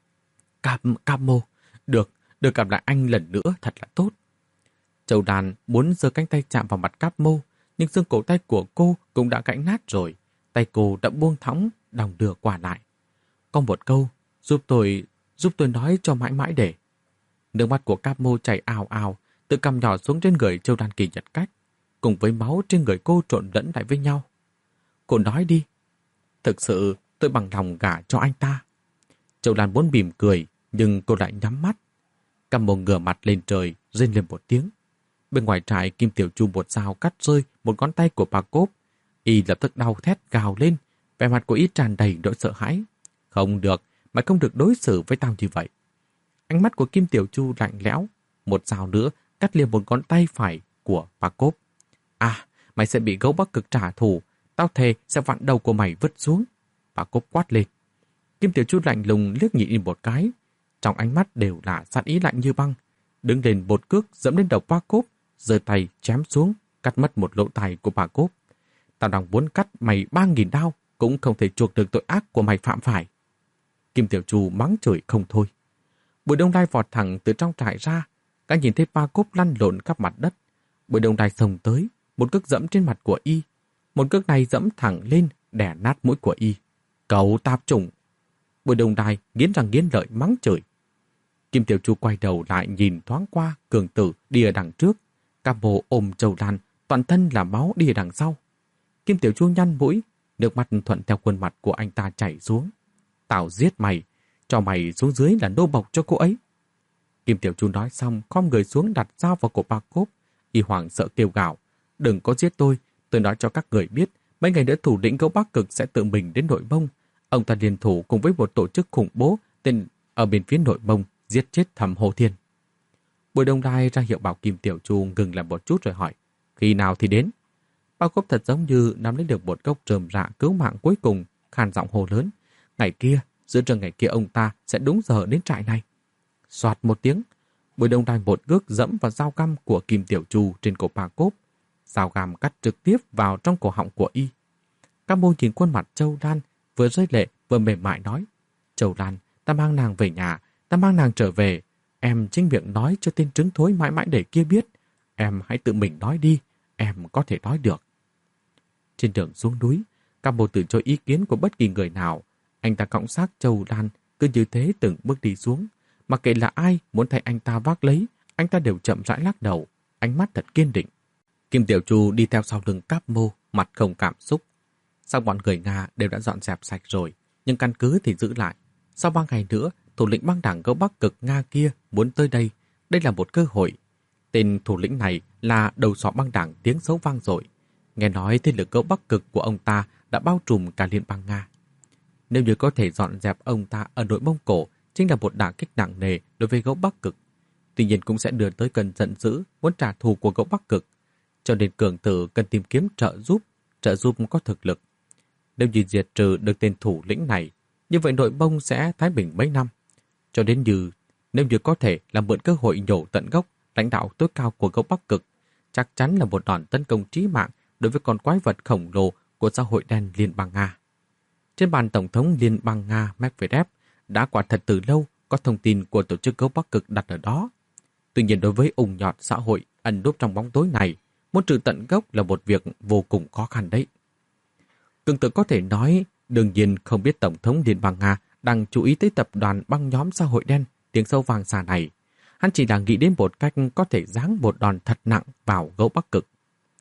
Cáp, Cáp Mô, được, được gặp lại anh lần nữa thật là tốt. Châu Lan muốn giơ cánh tay chạm vào mặt Cáp Mô, nhưng xương cổ tay của cô cũng đã gãy nát rồi. Tay cô đã buông thõng, đong đưa qua lại. Có một câu, giúp tôi, giúp tôi nói cho mãi mãi để. Nước mắt của Cáp Mô chảy ào ào, tự cằm nhỏ xuống trên người Châu Đan Kỳ Nhật Cách, cùng với máu trên người cô trộn lẫn lại với nhau. Cô nói đi. Thực sự tôi bằng lòng gả cho anh ta. Châu Lan muốn mỉm cười, nhưng cô lại nhắm mắt. Cáp Mô ngửa mặt lên trời, rên lên một tiếng. Bên ngoài trại, Kim Tiểu Chu một dao cắt rơi một ngón tay của bà Cốp. Y lập tức đau thét gào lên, vẻ mặt của Y tràn đầy nỗi sợ hãi. Không được, mày không được đối xử với tao như vậy. Ánh mắt của Kim Tiểu Chu lạnh lẽo, một dao nữa cắt liền một ngón tay phải của bà Cốp. À, mày sẽ bị gấu Bắc Cực trả thù, tao thề sẽ vặn đầu của mày vứt xuống. Bà Cốp quát lên. Kim Tiểu Chu lạnh lùng liếc nhìn Y một cái, trong ánh mắt đều là sát ý lạnh như băng, đứng lên một cước dẫm lên đầu bà Cốp, giơ tay chém xuống, cắt mất một lỗ tai của bà Cốp. Tao đang muốn cắt mày ba nghìn đao, cũng không thể chuộc được tội ác của mày phạm phải. Kim Tiểu Chu mắng chửi không thôi. Bùi Đông Lai vọt thẳng từ trong trại ra, cả nhìn thấy bà Cốp lăn lộn khắp mặt đất. Bùi Đông Lai xông tới, một cước dẫm trên mặt của Y. Một cước này dẫm thẳng lên, đè nát mũi của Y. Cậu tạp chủng! Bùi Đông Lai nghiến răng nghiến lợi mắng chửi. Kim Tiểu Chu quay đầu lại nhìn thoáng qua Cường Tử đi ở đằng trước. Cáp Mô ôm Châu Lan, toàn thân là máu đi ở đằng sau. Kim Tiểu Chu nhăn mũi, nước mắt thuận theo khuôn mặt của anh ta chảy xuống. Tao giết mày, cho mày xuống dưới là nô bộc cho cô ấy. Kim Tiểu Chu nói xong, khom người xuống đặt dao vào cổ bà Cốp. Y hoảng sợ kêu gào. Đừng có giết tôi, tôi nói cho các người biết, mấy ngày nữa thủ lĩnh gấu Bắc Cực sẽ tự mình đến Nội Mông. Ông ta liên thủ cùng với một tổ chức khủng bố tên ở bên phía Nội Mông giết chết Thẩm Hồ Thiên. Bùi Đông Lai ra hiệu bảo Kim Tiểu Chu ngừng lại một chút rồi hỏi, khi nào thì đến? Bà Cốp thật giống như nắm lấy được một gốc rơm rạ cứu mạng cuối cùng, khàn giọng hô lớn. Ngày kia, giữa trưa ngày kia ông ta sẽ đúng giờ đến trại này. Soạt một tiếng, Bùi Đông Lai một cước dẫm vào dao găm của Kim Tiểu Chu trên cổ bà Cốp. Dao găm cắt trực tiếp vào trong cổ họng của Y. Cáp Mô nhìn khuôn mặt Châu Lan, vừa rơi lệ vừa mềm mại nói. Châu Lan, ta mang nàng về nhà, ta mang nàng trở về. Em chính miệng nói cho tên trứng thối mãi mãi để kia biết. Em hãy tự mình nói đi, em có thể nói được. Trên đường xuống núi, Cáp Mô từ chối ý kiến của bất kỳ người nào. Anh ta cõng xác Châu Lan, cứ như thế từng bước đi xuống. Mặc kệ là ai muốn thay anh ta vác lấy, anh ta đều chậm rãi lắc đầu, ánh mắt thật kiên định. Kim Tiểu Chu đi theo sau lưng Cáp Mô, mặt không cảm xúc. Sau bọn người Nga đều đã dọn dẹp sạch rồi, nhưng căn cứ thì giữ lại. Sau ba ngày nữa, thủ lĩnh băng đảng gấu Bắc Cực Nga kia muốn tới đây. Đây là một cơ hội. Tên thủ lĩnh này là đầu sọ băng đảng tiếng xấu vang dội. Nghe nói thế lực gấu Bắc Cực của ông ta đã bao trùm cả liên bang Nga. Nếu như có thể dọn dẹp ông ta ở Nội Mông Cổ, chính là một đả kích nặng nề đối với gấu Bắc Cực. Tuy nhiên cũng sẽ đưa tới cơn giận dữ muốn trả thù của gấu Bắc Cực. Cho nên Cường Tử cần tìm kiếm trợ giúp, trợ giúp có thực lực. Nếu như diệt trừ được tên thủ lĩnh này, như vậy Nội Mông sẽ thái bình mấy năm. Cho đến như nếu như có thể làm mượn cơ hội nhổ tận gốc lãnh đạo tối cao của gấu Bắc Cực, chắc chắn là một đòn tấn công chí mạng đối với con quái vật khổng lồ của xã hội đen Liên bang Nga. Trên bàn Tổng thống Liên bang Nga Medvedev đã quả thật từ lâu có thông tin của tổ chức gấu Bắc Cực đặt ở đó. Tuy nhiên đối với ung nhọt xã hội ẩn núp trong bóng tối này, muốn trừ tận gốc là một việc vô cùng khó khăn đấy. Cường Tử có thể nói, đương nhiên không biết Tổng thống Liên bang Nga đang chú ý tới tập đoàn băng nhóm xã hội đen tiếng sâu vàng xa này. Hắn chỉ là nghĩ đến một cách có thể giáng một đòn thật nặng vào gấu Bắc Cực.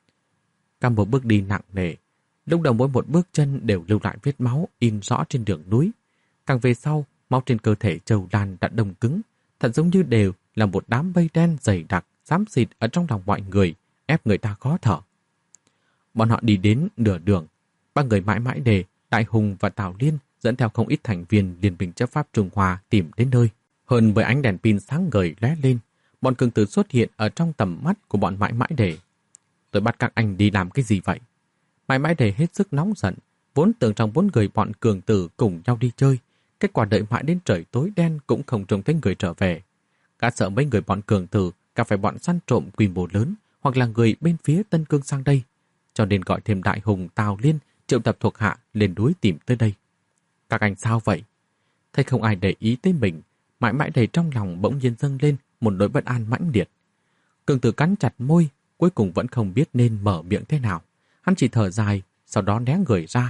Cả một bước đi nặng nề, lúc đầu mỗi một bước chân đều lưu lại vết máu in rõ trên đường núi. Càng về sau, máu trên cơ thể Châu Lan đã đông cứng, thật giống như đều là một đám mây đen dày đặc, xám xịt ở trong lòng mọi người, ép người ta khó thở. Bọn họ đi đến nửa đường, ba người mãi mãi đề, Đại Hùng và Tào Liên dẫn theo không ít thành viên Liên minh chấp pháp Trung Hoa tìm đến nơi. Hơn với ánh đèn pin sáng ngời lóe lên, bọn Cường Tử xuất hiện ở trong tầm mắt của bọn mãi mãi đề. Tôi bắt các anh đi làm cái gì vậy? Mãi mãi đề hết sức nóng giận, vốn tưởng trong bốn người bọn Cường Tử cùng nhau đi chơi, kết quả đợi mãi đến trời tối đen cũng không trông thấy người trở về. Cả sợ mấy người bọn Cường Tử gặp phải bọn săn trộm quy mô lớn hoặc là người bên phía Tân Cương sang đây, cho nên gọi thêm Đại Hùng, Tào Liên triệu tập thuộc hạ lên núi tìm tới đây. Các anh sao vậy? Thấy không ai để ý tới mình, mãi mãi đầy trong lòng bỗng nhiên dâng lên một nỗi bất an mãnh liệt. Cường Tử cắn chặt môi, cuối cùng vẫn không biết nên mở miệng thế nào. Hắn chỉ thở dài, sau đó né người ra.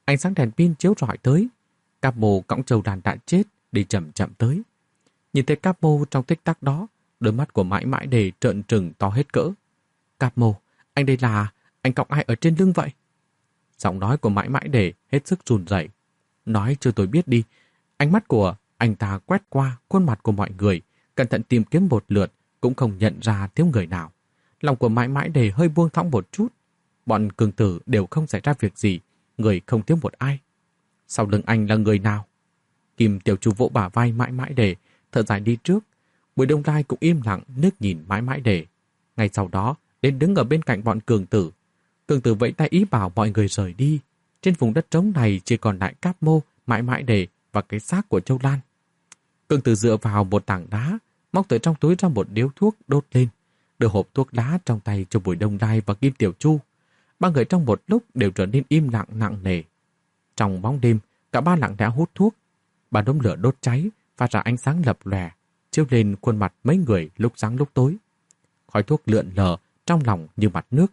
Ánh sáng đèn pin chiếu rọi tới. Capo cõng Châu Lan đã chết đi chậm chậm tới. Nhìn thấy Capo trong tích tắc đó, đôi mắt của Mãi Mãi Đề trợn trừng to hết cỡ. Capo, anh đây là... anh cõng ai ở trên lưng vậy? Giọng nói của Mãi Mãi Đề hết sức run rẩy. Nói cho tôi biết đi. Ánh mắt của anh ta quét qua khuôn mặt của mọi người, cẩn thận tìm kiếm một lượt, cũng không nhận ra thiếu người nào. Lòng của Mãi Mãi Đề hơi buông thõng một chút. Bọn cường tử đều không xảy ra việc gì, người không thiếu một ai. Sau lưng anh là người nào? Kim Tiểu Chu vỗ bả vai Mãi Mãi Đề, thở dài đi trước. Bùi Đông Lai cũng im lặng nước nhìn Mãi Mãi Đề. Ngay sau đó, đến đứng ở bên cạnh bọn cường tử. Cường tử vẫy tay ý bảo mọi người rời đi. Trên vùng đất trống này chỉ còn lại Cáp Mô, Mãi Mãi Đề và cái xác của Châu Lan. Cường tử dựa vào một tảng đá, móc từ trong túi ra một điếu thuốc đốt lên, đưa hộp thuốc lá trong tay cho Bùi Đông Lai và Kim Tiểu Chu. Ba người trong một lúc đều trở nên im lặng nặng nề. Trong bóng đêm, cả ba lặng lẽ hút thuốc. Ba đốm lửa đốt cháy, phát ra ánh sáng lập lòe, chiếu lên khuôn mặt mấy người lúc sáng lúc tối. Khói thuốc lượn lờ trong lòng như mặt nước.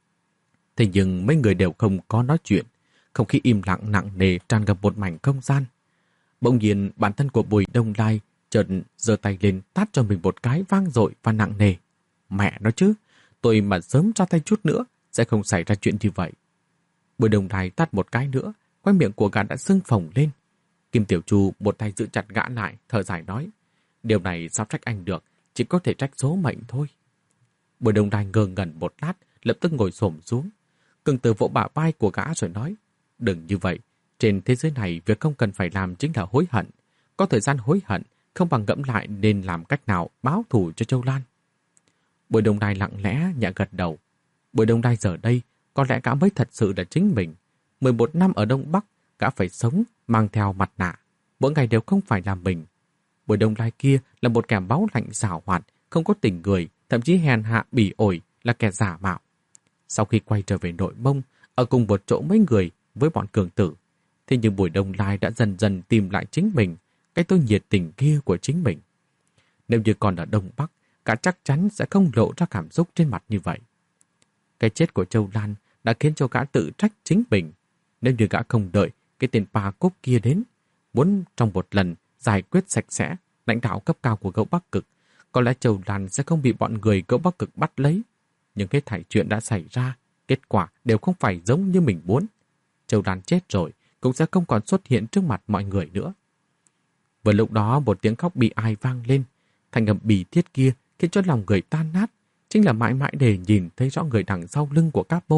Thế nhưng mấy người đều không có nói chuyện, không khí im lặng nặng nề tràn ngập một mảnh không gian. Bỗng nhiên bản thân của Bùi Đông Lai chợt giơ tay lên tát cho mình một cái vang dội và nặng nề. Mẹ nói chứ, tôi mà sớm ra tay chút nữa sẽ không xảy ra chuyện như vậy. Bùi Đông Lai tát một cái nữa, quanh miệng của gã đã sưng phồng lên. Kim Tiểu Chu một tay giữ chặt gã lại, thở dài nói, điều này sao trách anh được, chỉ có thể trách số mệnh thôi. Bùi Đông Lai ngơ ngẩn một lát, lập tức ngồi xổm xuống. Cường tử vỗ bả vai của gã rồi nói, đừng như vậy, trên thế giới này việc không cần phải làm chính là hối hận. Có thời gian hối hận, không bằng ngẫm lại nên làm cách nào báo thù cho Châu Lan. Bùi Đông Lai lặng lẽ nhẹ gật đầu. Bùi Đông Lai giờ đây, có lẽ gã mới thật sự là chính mình. mười một năm ở Đông Bắc, gã phải sống, mang theo mặt nạ. Mỗi ngày đều không phải là mình. Bùi Đông Lai kia là một kẻ máu lạnh giảo hoạt, không có tình người, thậm chí hèn hạ bỉ ổi, là kẻ giả mạo. Sau khi quay trở về Nội Mông, ở cùng một chỗ mấy người với bọn cường tử, thế nhưng Bùi Đông Lai đã dần dần tìm lại chính mình, cái tôi nhiệt tình kia của chính mình. Nếu như còn ở Đông Bắc, gã chắc chắn sẽ không lộ ra cảm xúc trên mặt như vậy. Cái chết của Châu Lan đã khiến cho gã tự trách chính mình. Nếu như gã không đợi cái tên Pa Cốp kia đến, muốn trong một lần giải quyết sạch sẽ lãnh đạo cấp cao của Gấu Bắc Cực, có lẽ Châu Lan sẽ không bị bọn người Gấu Bắc Cực bắt lấy. Nhưng hết thảy chuyện đã xảy ra, kết quả đều không phải giống như mình muốn. Châu Lan chết rồi, cũng sẽ không còn xuất hiện trước mặt mọi người nữa. Vừa lúc đó một tiếng khóc bi ai vang lên, thành âm bì thiết kia khiến cho lòng người tan nát, chính là Mãi Mãi Đề nhìn thấy rõ người đằng sau lưng của Capo.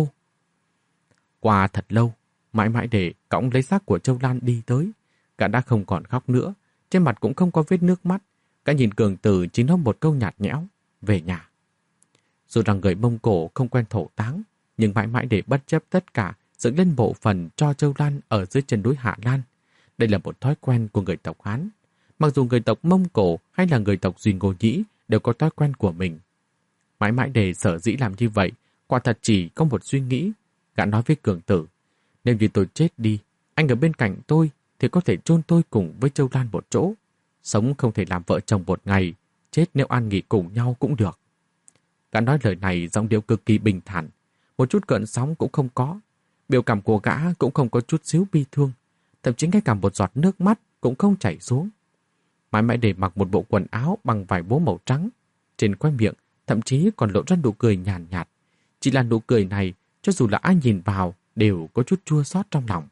Qua thật lâu, Mãi Mãi Đề cõng lấy xác của Châu Lan đi tới, gã đã không còn khóc nữa, trên mặt cũng không có vết nước mắt, gã nhìn cường tử chỉ nói một câu nhạt nhẽo, về nhà. Dù rằng người Mông Cổ không quen thổ táng, nhưng Mãi Mãi Đề bất chấp tất cả dựng lên bộ phần cho Châu Lan ở dưới chân núi Hạ Lan. Đây là một thói quen của người tộc Hán. Mặc dù người tộc Mông Cổ hay là người tộc Duy Ngô Nhĩ đều có thói quen của mình. Mãi Mãi Đề sở dĩ làm như vậy, quả thật chỉ có một suy nghĩ. Gã nói với cường tử, nếu như tôi chết đi, anh ở bên cạnh tôi thì có thể chôn tôi cùng với Châu Lan một chỗ. Sống không thể làm vợ chồng một ngày, chết nếu an nghỉ cùng nhau cũng được. Gã nói lời này giọng điệu cực kỳ bình thản, một chút gợn sóng cũng không có. Biểu cảm của gã cũng không có chút xíu bi thương, thậm chí ngay cả một giọt nước mắt cũng không chảy xuống. Mãi Mãi Đề mặc một bộ quần áo bằng vải bố màu trắng, trên khóe miệng thậm chí còn lộ ra nụ cười nhàn nhạt, nhạt. Chỉ là nụ cười này, cho dù là ai nhìn vào đều có chút chua xót trong lòng.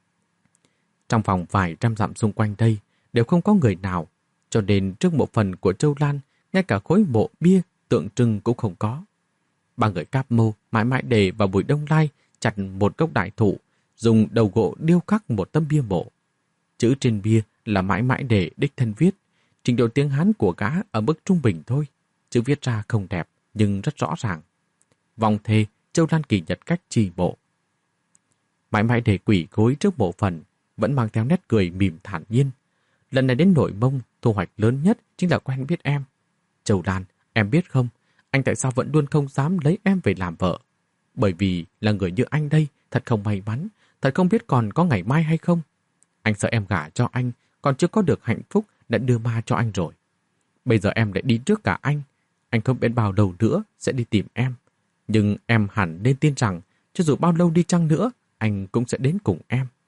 Trong vòng vài trăm dặm xung quanh đây đều không có người nào, cho nên trước mộ phần của Châu Lan, ngay cả khối mộ bia tượng trưng cũng không có. Ba người Cáp Mô, Mãi Mãi Đề và Bùi Đông Lai chặt một gốc đại thụ, dùng đầu gỗ điêu khắc một tấm bia mộ. Chữ trên bia là Mãi Mãi Đề đích thân viết, trình độ tiếng Hán của gã ở mức trung bình thôi, chữ viết ra không đẹp nhưng rất rõ ràng. Vòng thề Châu Lan kỳ nhật cách trì mộ. Mãi Mãi Đề quỳ gối trước mộ phần, vẫn mang theo nét cười mỉm thản nhiên. Lần này đến Nội Mông, thu hoạch lớn nhất chính là quen biết em. Châu Lan, em biết không, anh tại sao vẫn luôn không dám lấy em về làm vợ? Bởi vì là người như anh đây, thật không may mắn, thật không biết còn có ngày mai hay không. Anh sợ em gả cho anh, còn chưa có được hạnh phúc đã đưa ma cho anh rồi. Bây giờ em lại đi trước cả anh, anh không biết bao lâu nữa sẽ đi tìm em. Nhưng em hẳn nên tin rằng, cho dù bao lâu đi chăng nữa, anh cũng sẽ đến cùng em.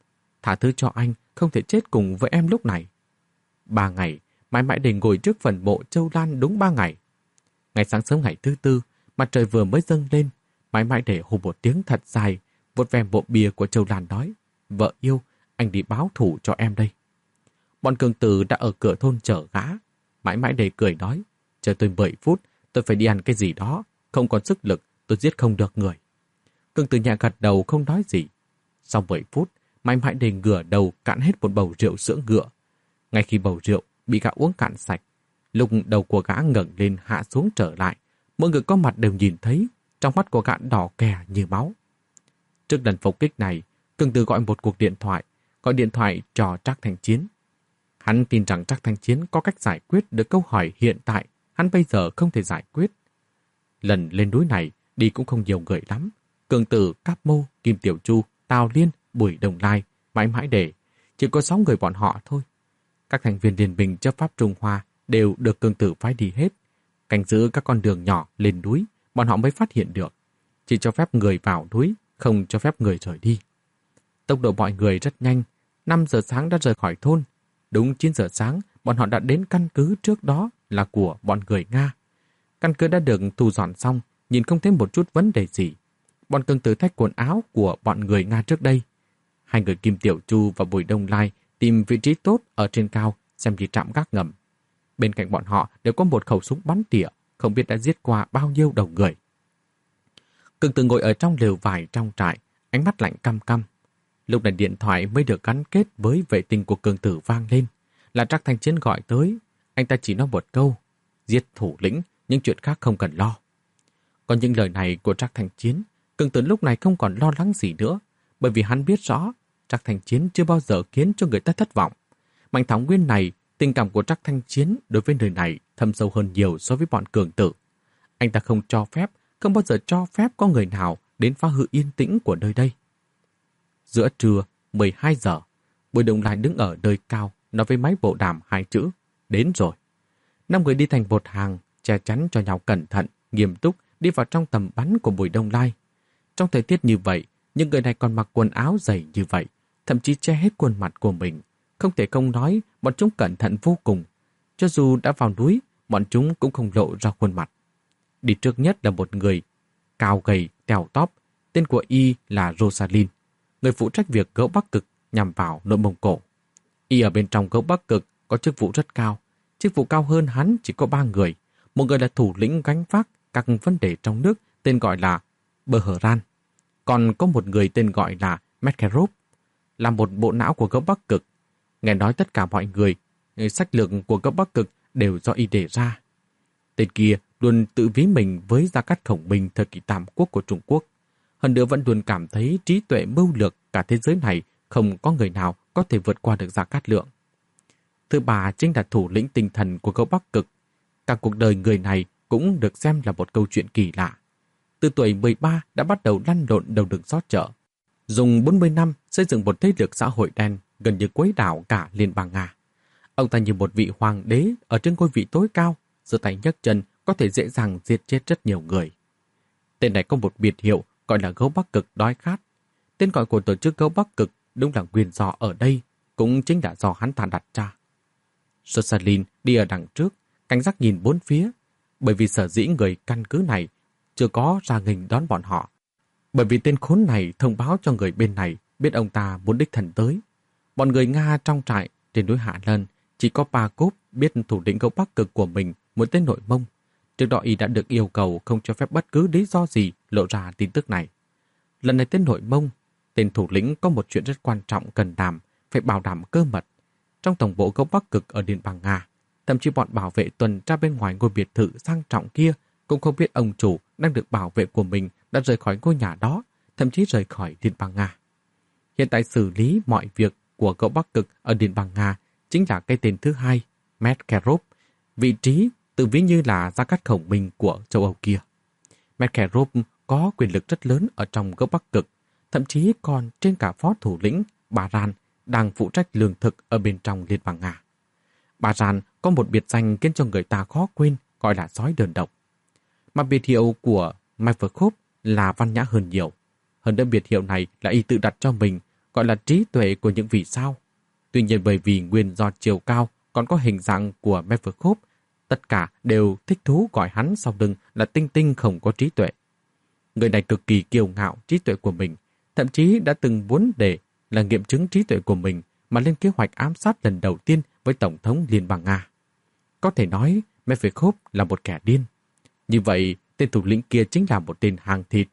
Thả thứ cho anh, không thể chết cùng với em lúc này. Ba ngày, mãi mãi để ngồi trước phần mộ Châu Lan đúng ba ngày. Ngày sáng sớm ngày thứ tư, mặt trời vừa mới dâng lên, mãi mãi để hù một tiếng thật dài, vuốt ve mộ bia của Châu Lan nói, vợ yêu, anh đi báo thủ cho em đây. Bọn cường tử đã ở cửa thôn chờ gã. Mãi mãi để cười nói, chờ tôi mười phút, tôi phải đi ăn cái gì đó, không còn sức lực, tôi giết không được người. Cường tử nhẹ gật đầu không nói gì. Sau mười phút, mãi mãi để ngửa đầu cạn hết một bầu rượu sữa ngựa. Ngay khi bầu rượu bị gã uống cạn sạch, lúc đầu của gã ngẩng lên hạ xuống trở lại, mọi người có mặt đều nhìn thấy, trong mắt của gã đỏ kè như máu. Trước lần phục kích này, Cường Tử gọi một cuộc điện thoại, gọi điện thoại cho Trác Thanh Chiến. Hắn tin rằng Trác Thanh Chiến có cách giải quyết được câu hỏi hiện tại hắn bây giờ không thể giải quyết. Lần lên núi này đi cũng không nhiều người lắm. Cường Tử, Cáp Mô, Kim Tiểu Chu, Tào Liên, Bùi Đồng Lai, mãi mãi để. Chỉ có sáu người bọn họ thôi. Các thành viên liên minh chấp pháp Trung Hoa đều được Cường Tử phái đi hết. Canh giữ các con đường nhỏ lên núi, bọn họ mới phát hiện được. Chỉ cho phép người vào núi, không cho phép người rời đi. Tốc độ mọi người rất nhanh. năm giờ sáng đã rời khỏi thôn. Đúng chín giờ sáng, bọn họ đã đến căn cứ trước đó là của bọn người Nga. Căn cứ đã được thu dọn xong, nhìn không thấy một chút vấn đề gì. Bọn Cường Tử thách quần áo của bọn người Nga trước đây. Hai người Kim Tiểu Chu và Bùi Đông Lai tìm vị trí tốt ở trên cao xem như trạm gác ngầm. Bên cạnh bọn họ đều có một khẩu súng bắn tỉa, không biết đã giết qua bao nhiêu đầu người. Cường Tử ngồi ở trong lều vải trong trại, ánh mắt lạnh căm căm. Lúc này điện thoại mới được gắn kết với vệ tinh của Cường Tử vang lên. Là Trác Thanh Chiến gọi tới. Anh ta chỉ nói một câu, giết thủ lĩnh, những chuyện khác không cần lo. Còn những lời này của Trác Thanh Chiến, Cường Tử lúc này không còn lo lắng gì nữa, bởi vì hắn biết rõ Trác Thanh Chiến chưa bao giờ khiến cho người ta thất vọng. Mảnh thảo nguyên này, tình cảm của Trác Thanh Chiến đối với nơi này thâm sâu hơn nhiều so với bọn Cường Tử. Anh ta không cho phép, không bao giờ cho phép có người nào đến phá hư yên tĩnh của nơi đây. Giữa trưa, mười hai giờ, Bùi Đồng Lai đứng ở nơi cao, nói với máy bộ đàm hai chữ, đến rồi. Năm người đi thành một hàng, che chắn cho nhau cẩn thận, nghiêm túc, đi vào trong tầm bắn của Bùi Đông Lai. Trong thời tiết như vậy, những người này còn mặc quần áo dày như vậy, thậm chí che hết khuôn mặt của mình. Không thể không nói, bọn chúng cẩn thận vô cùng. Cho dù đã vào núi, bọn chúng cũng không lộ ra khuôn mặt. Đi trước nhất là một người, cao gầy, tèo tóp, tên của y là Rosalind, người phụ trách việc gấu Bắc Cực nhằm vào nội Mông Cổ. Y ở bên trong gấu Bắc Cực có chức vụ rất cao. Chức vụ cao hơn hắn chỉ có ba người. Một người là thủ lĩnh gánh vác các vấn đề trong nước, tên gọi là Berheran. Còn có một người tên gọi là Makarov, là một bộ não của gấu Bắc Cực. Nghe nói tất cả mọi người, sách lược của gấu Bắc Cực đều do y đề ra. Tên kia luôn tự ví mình với Gia Cát Khổng Minh thời kỳ Tam Quốc của Trung Quốc. Hơn nữa vẫn luôn cảm thấy trí tuệ mưu lược cả thế giới này không có người nào có thể vượt qua được Gia Cát Lượng. Thứ ba chính là thủ lĩnh tinh thần của gấu Bắc Cực. Cả cuộc đời người này cũng được xem là một câu chuyện kỳ lạ. Từ tuổi mười ba đã bắt đầu lăn lộn đầu đường xó chợ. Dùng bốn mươi năm xây dựng một thế lực xã hội đen gần như quấy đảo cả Liên bang Nga. Ông ta như một vị hoàng đế ở trên ngôi vị tối cao, giơ tay nhấc chân có thể dễ dàng giết chết rất nhiều người. Tên này có một biệt hiệu gọi là gấu Bắc Cực đói khát. Tên gọi của tổ chức gấu Bắc Cực đúng là nguyên do ở đây, cũng chính là do hắn ta đặt ra. Rosalind đi ở đằng trước, cảnh giác nhìn bốn phía, bởi vì sở dĩ người căn cứ này chưa có ra nghênh đón bọn họ. Bởi vì tên khốn này thông báo cho người bên này biết ông ta muốn đích thân tới. Bọn người Nga trong trại trên núi Hạ Lân chỉ có Pakov biết thủ lĩnh gấu Bắc Cực của mình muốn tới nội Mông. Trước đó y đã được yêu cầu không cho phép bất cứ lý do gì lộ ra tin tức này. Lần này tới nội Mông, tên thủ lĩnh có một chuyện rất quan trọng cần làm, phải bảo đảm cơ mật. Trong tổng bộ gấu Bắc Cực ở Liên bang Nga, thậm chí bọn bảo vệ tuần tra bên ngoài ngôi biệt thự sang trọng kia cũng không biết ông chủ đang được bảo vệ của mình đã rời khỏi ngôi nhà đó, thậm chí rời khỏi Liên bang Nga. Hiện tại xử lý mọi việc của gấu Bắc Cực ở Liên bang Nga chính là cái tên thứ hai, Makarov, vị trí tự ví như là Gia Cát Khổng Minh của châu Âu kia. Makarov có quyền lực rất lớn ở trong gấu Bắc Cực, thậm chí còn trên cả phó thủ lĩnh Baran đang phụ trách lương thực ở bên trong Liên bang Nga. Baran có một biệt danh khiến cho người ta khó quên, gọi là sói đơn độc. Mà biệt hiệu của Maverkov là văn nhã hơn nhiều. Hơn nữa biệt hiệu này là y tự đặt cho mình, gọi là trí tuệ của những vì sao. Tuy nhiên bởi vì nguyên do chiều cao còn có hình dạng của Mephiskop, tất cả đều thích thú gọi hắn sau lưng là tinh tinh không có trí tuệ. Người này cực kỳ kiêu ngạo trí tuệ của mình, thậm chí đã từng muốn để là nghiệm chứng trí tuệ của mình mà lên kế hoạch ám sát lần đầu tiên với Tổng thống Liên bang Nga. Có thể nói Mephiskop là một kẻ điên. Như vậy, tên thủ lĩnh kia chính là một tên hàng thịt.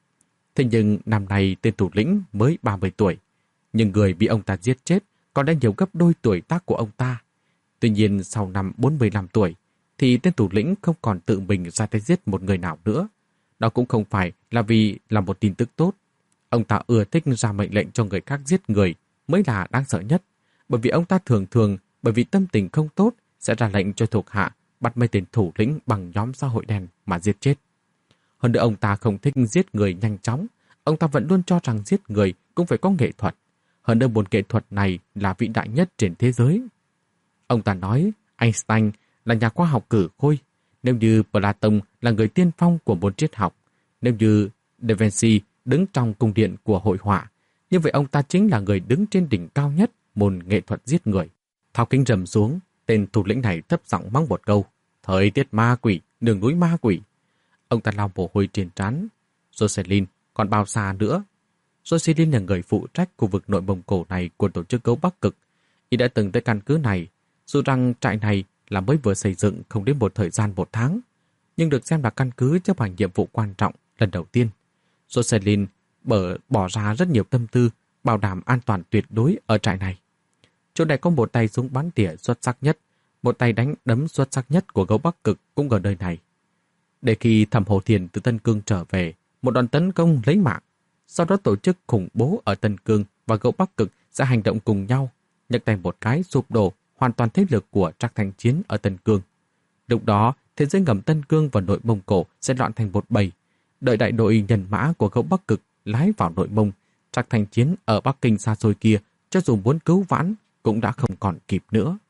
Thế nhưng năm nay tên thủ lĩnh mới ba mươi tuổi, nhưng người bị ông ta giết chết còn đã nhiều gấp đôi tuổi tác của ông ta. Tuy nhiên sau năm bốn mươi lăm tuổi, thì tên thủ lĩnh không còn tự mình ra tay giết một người nào nữa. Đó cũng không phải là vì là một tin tức tốt. Ông ta ưa thích ra mệnh lệnh cho người khác giết người mới là đáng sợ nhất, bởi vì ông ta thường thường bởi vì tâm tình không tốt sẽ ra lệnh cho thuộc hạ bắt mấy tên thủ lĩnh bằng nhóm xã hội đen mà giết chết. Hơn nữa ông ta không thích giết người nhanh chóng, ông ta vẫn luôn cho rằng giết người cũng phải có nghệ thuật. Hơn nữa môn nghệ thuật này là vĩ đại nhất trên thế giới. Ông ta nói Einstein là nhà khoa học cử khôi, nếu như Platon là người tiên phong của môn triết học, nếu như Da Vinci đứng trong cung điện của hội họa, như vậy ông ta chính là người đứng trên đỉnh cao nhất môn nghệ thuật giết người. Thao kính rầm xuống, tên thủ lĩnh này thấp giọng mắng một câu: thời tiết ma quỷ, đường núi ma quỷ. Ông ta lau mồ hôi trên trán. Jocelyn còn bao xa nữa? Jocelyn là người phụ trách khu vực nội Mông Cổ này của tổ chức Gấu Bắc Cực. Y đã từng tới căn cứ này, dù rằng trại này là mới vừa xây dựng không đến một thời gian một tháng, nhưng được xem là căn cứ chấp hành nhiệm vụ quan trọng lần đầu tiên. Jocelyn bở bỏ ra rất nhiều tâm tư bảo đảm an toàn tuyệt đối ở trại này. Chỗ này có một tay súng bắn tỉa xuất sắc nhất, một tay đánh đấm xuất sắc nhất của Gấu Bắc Cực cũng ở nơi này. Để khi Thẩm Hồ Thiền từ Tân Cương trở về, một đòn tấn công lấy mạng, sau đó tổ chức khủng bố ở Tân Cương và Gấu Bắc Cực sẽ hành động cùng nhau, nhấc tay một cái sụp đổ hoàn toàn thế lực của Trác Thanh Chiến ở Tân Cương. Lúc đó, thế giới ngầm Tân Cương và nội Mông Cổ sẽ loạn thành một bầy. Đợi đại đội nhân mã của Gấu Bắc Cực lái vào nội Mông, Trác Thanh Chiến ở Bắc Kinh xa xôi kia, cho dù muốn cứu vãn cũng đã không còn kịp nữa.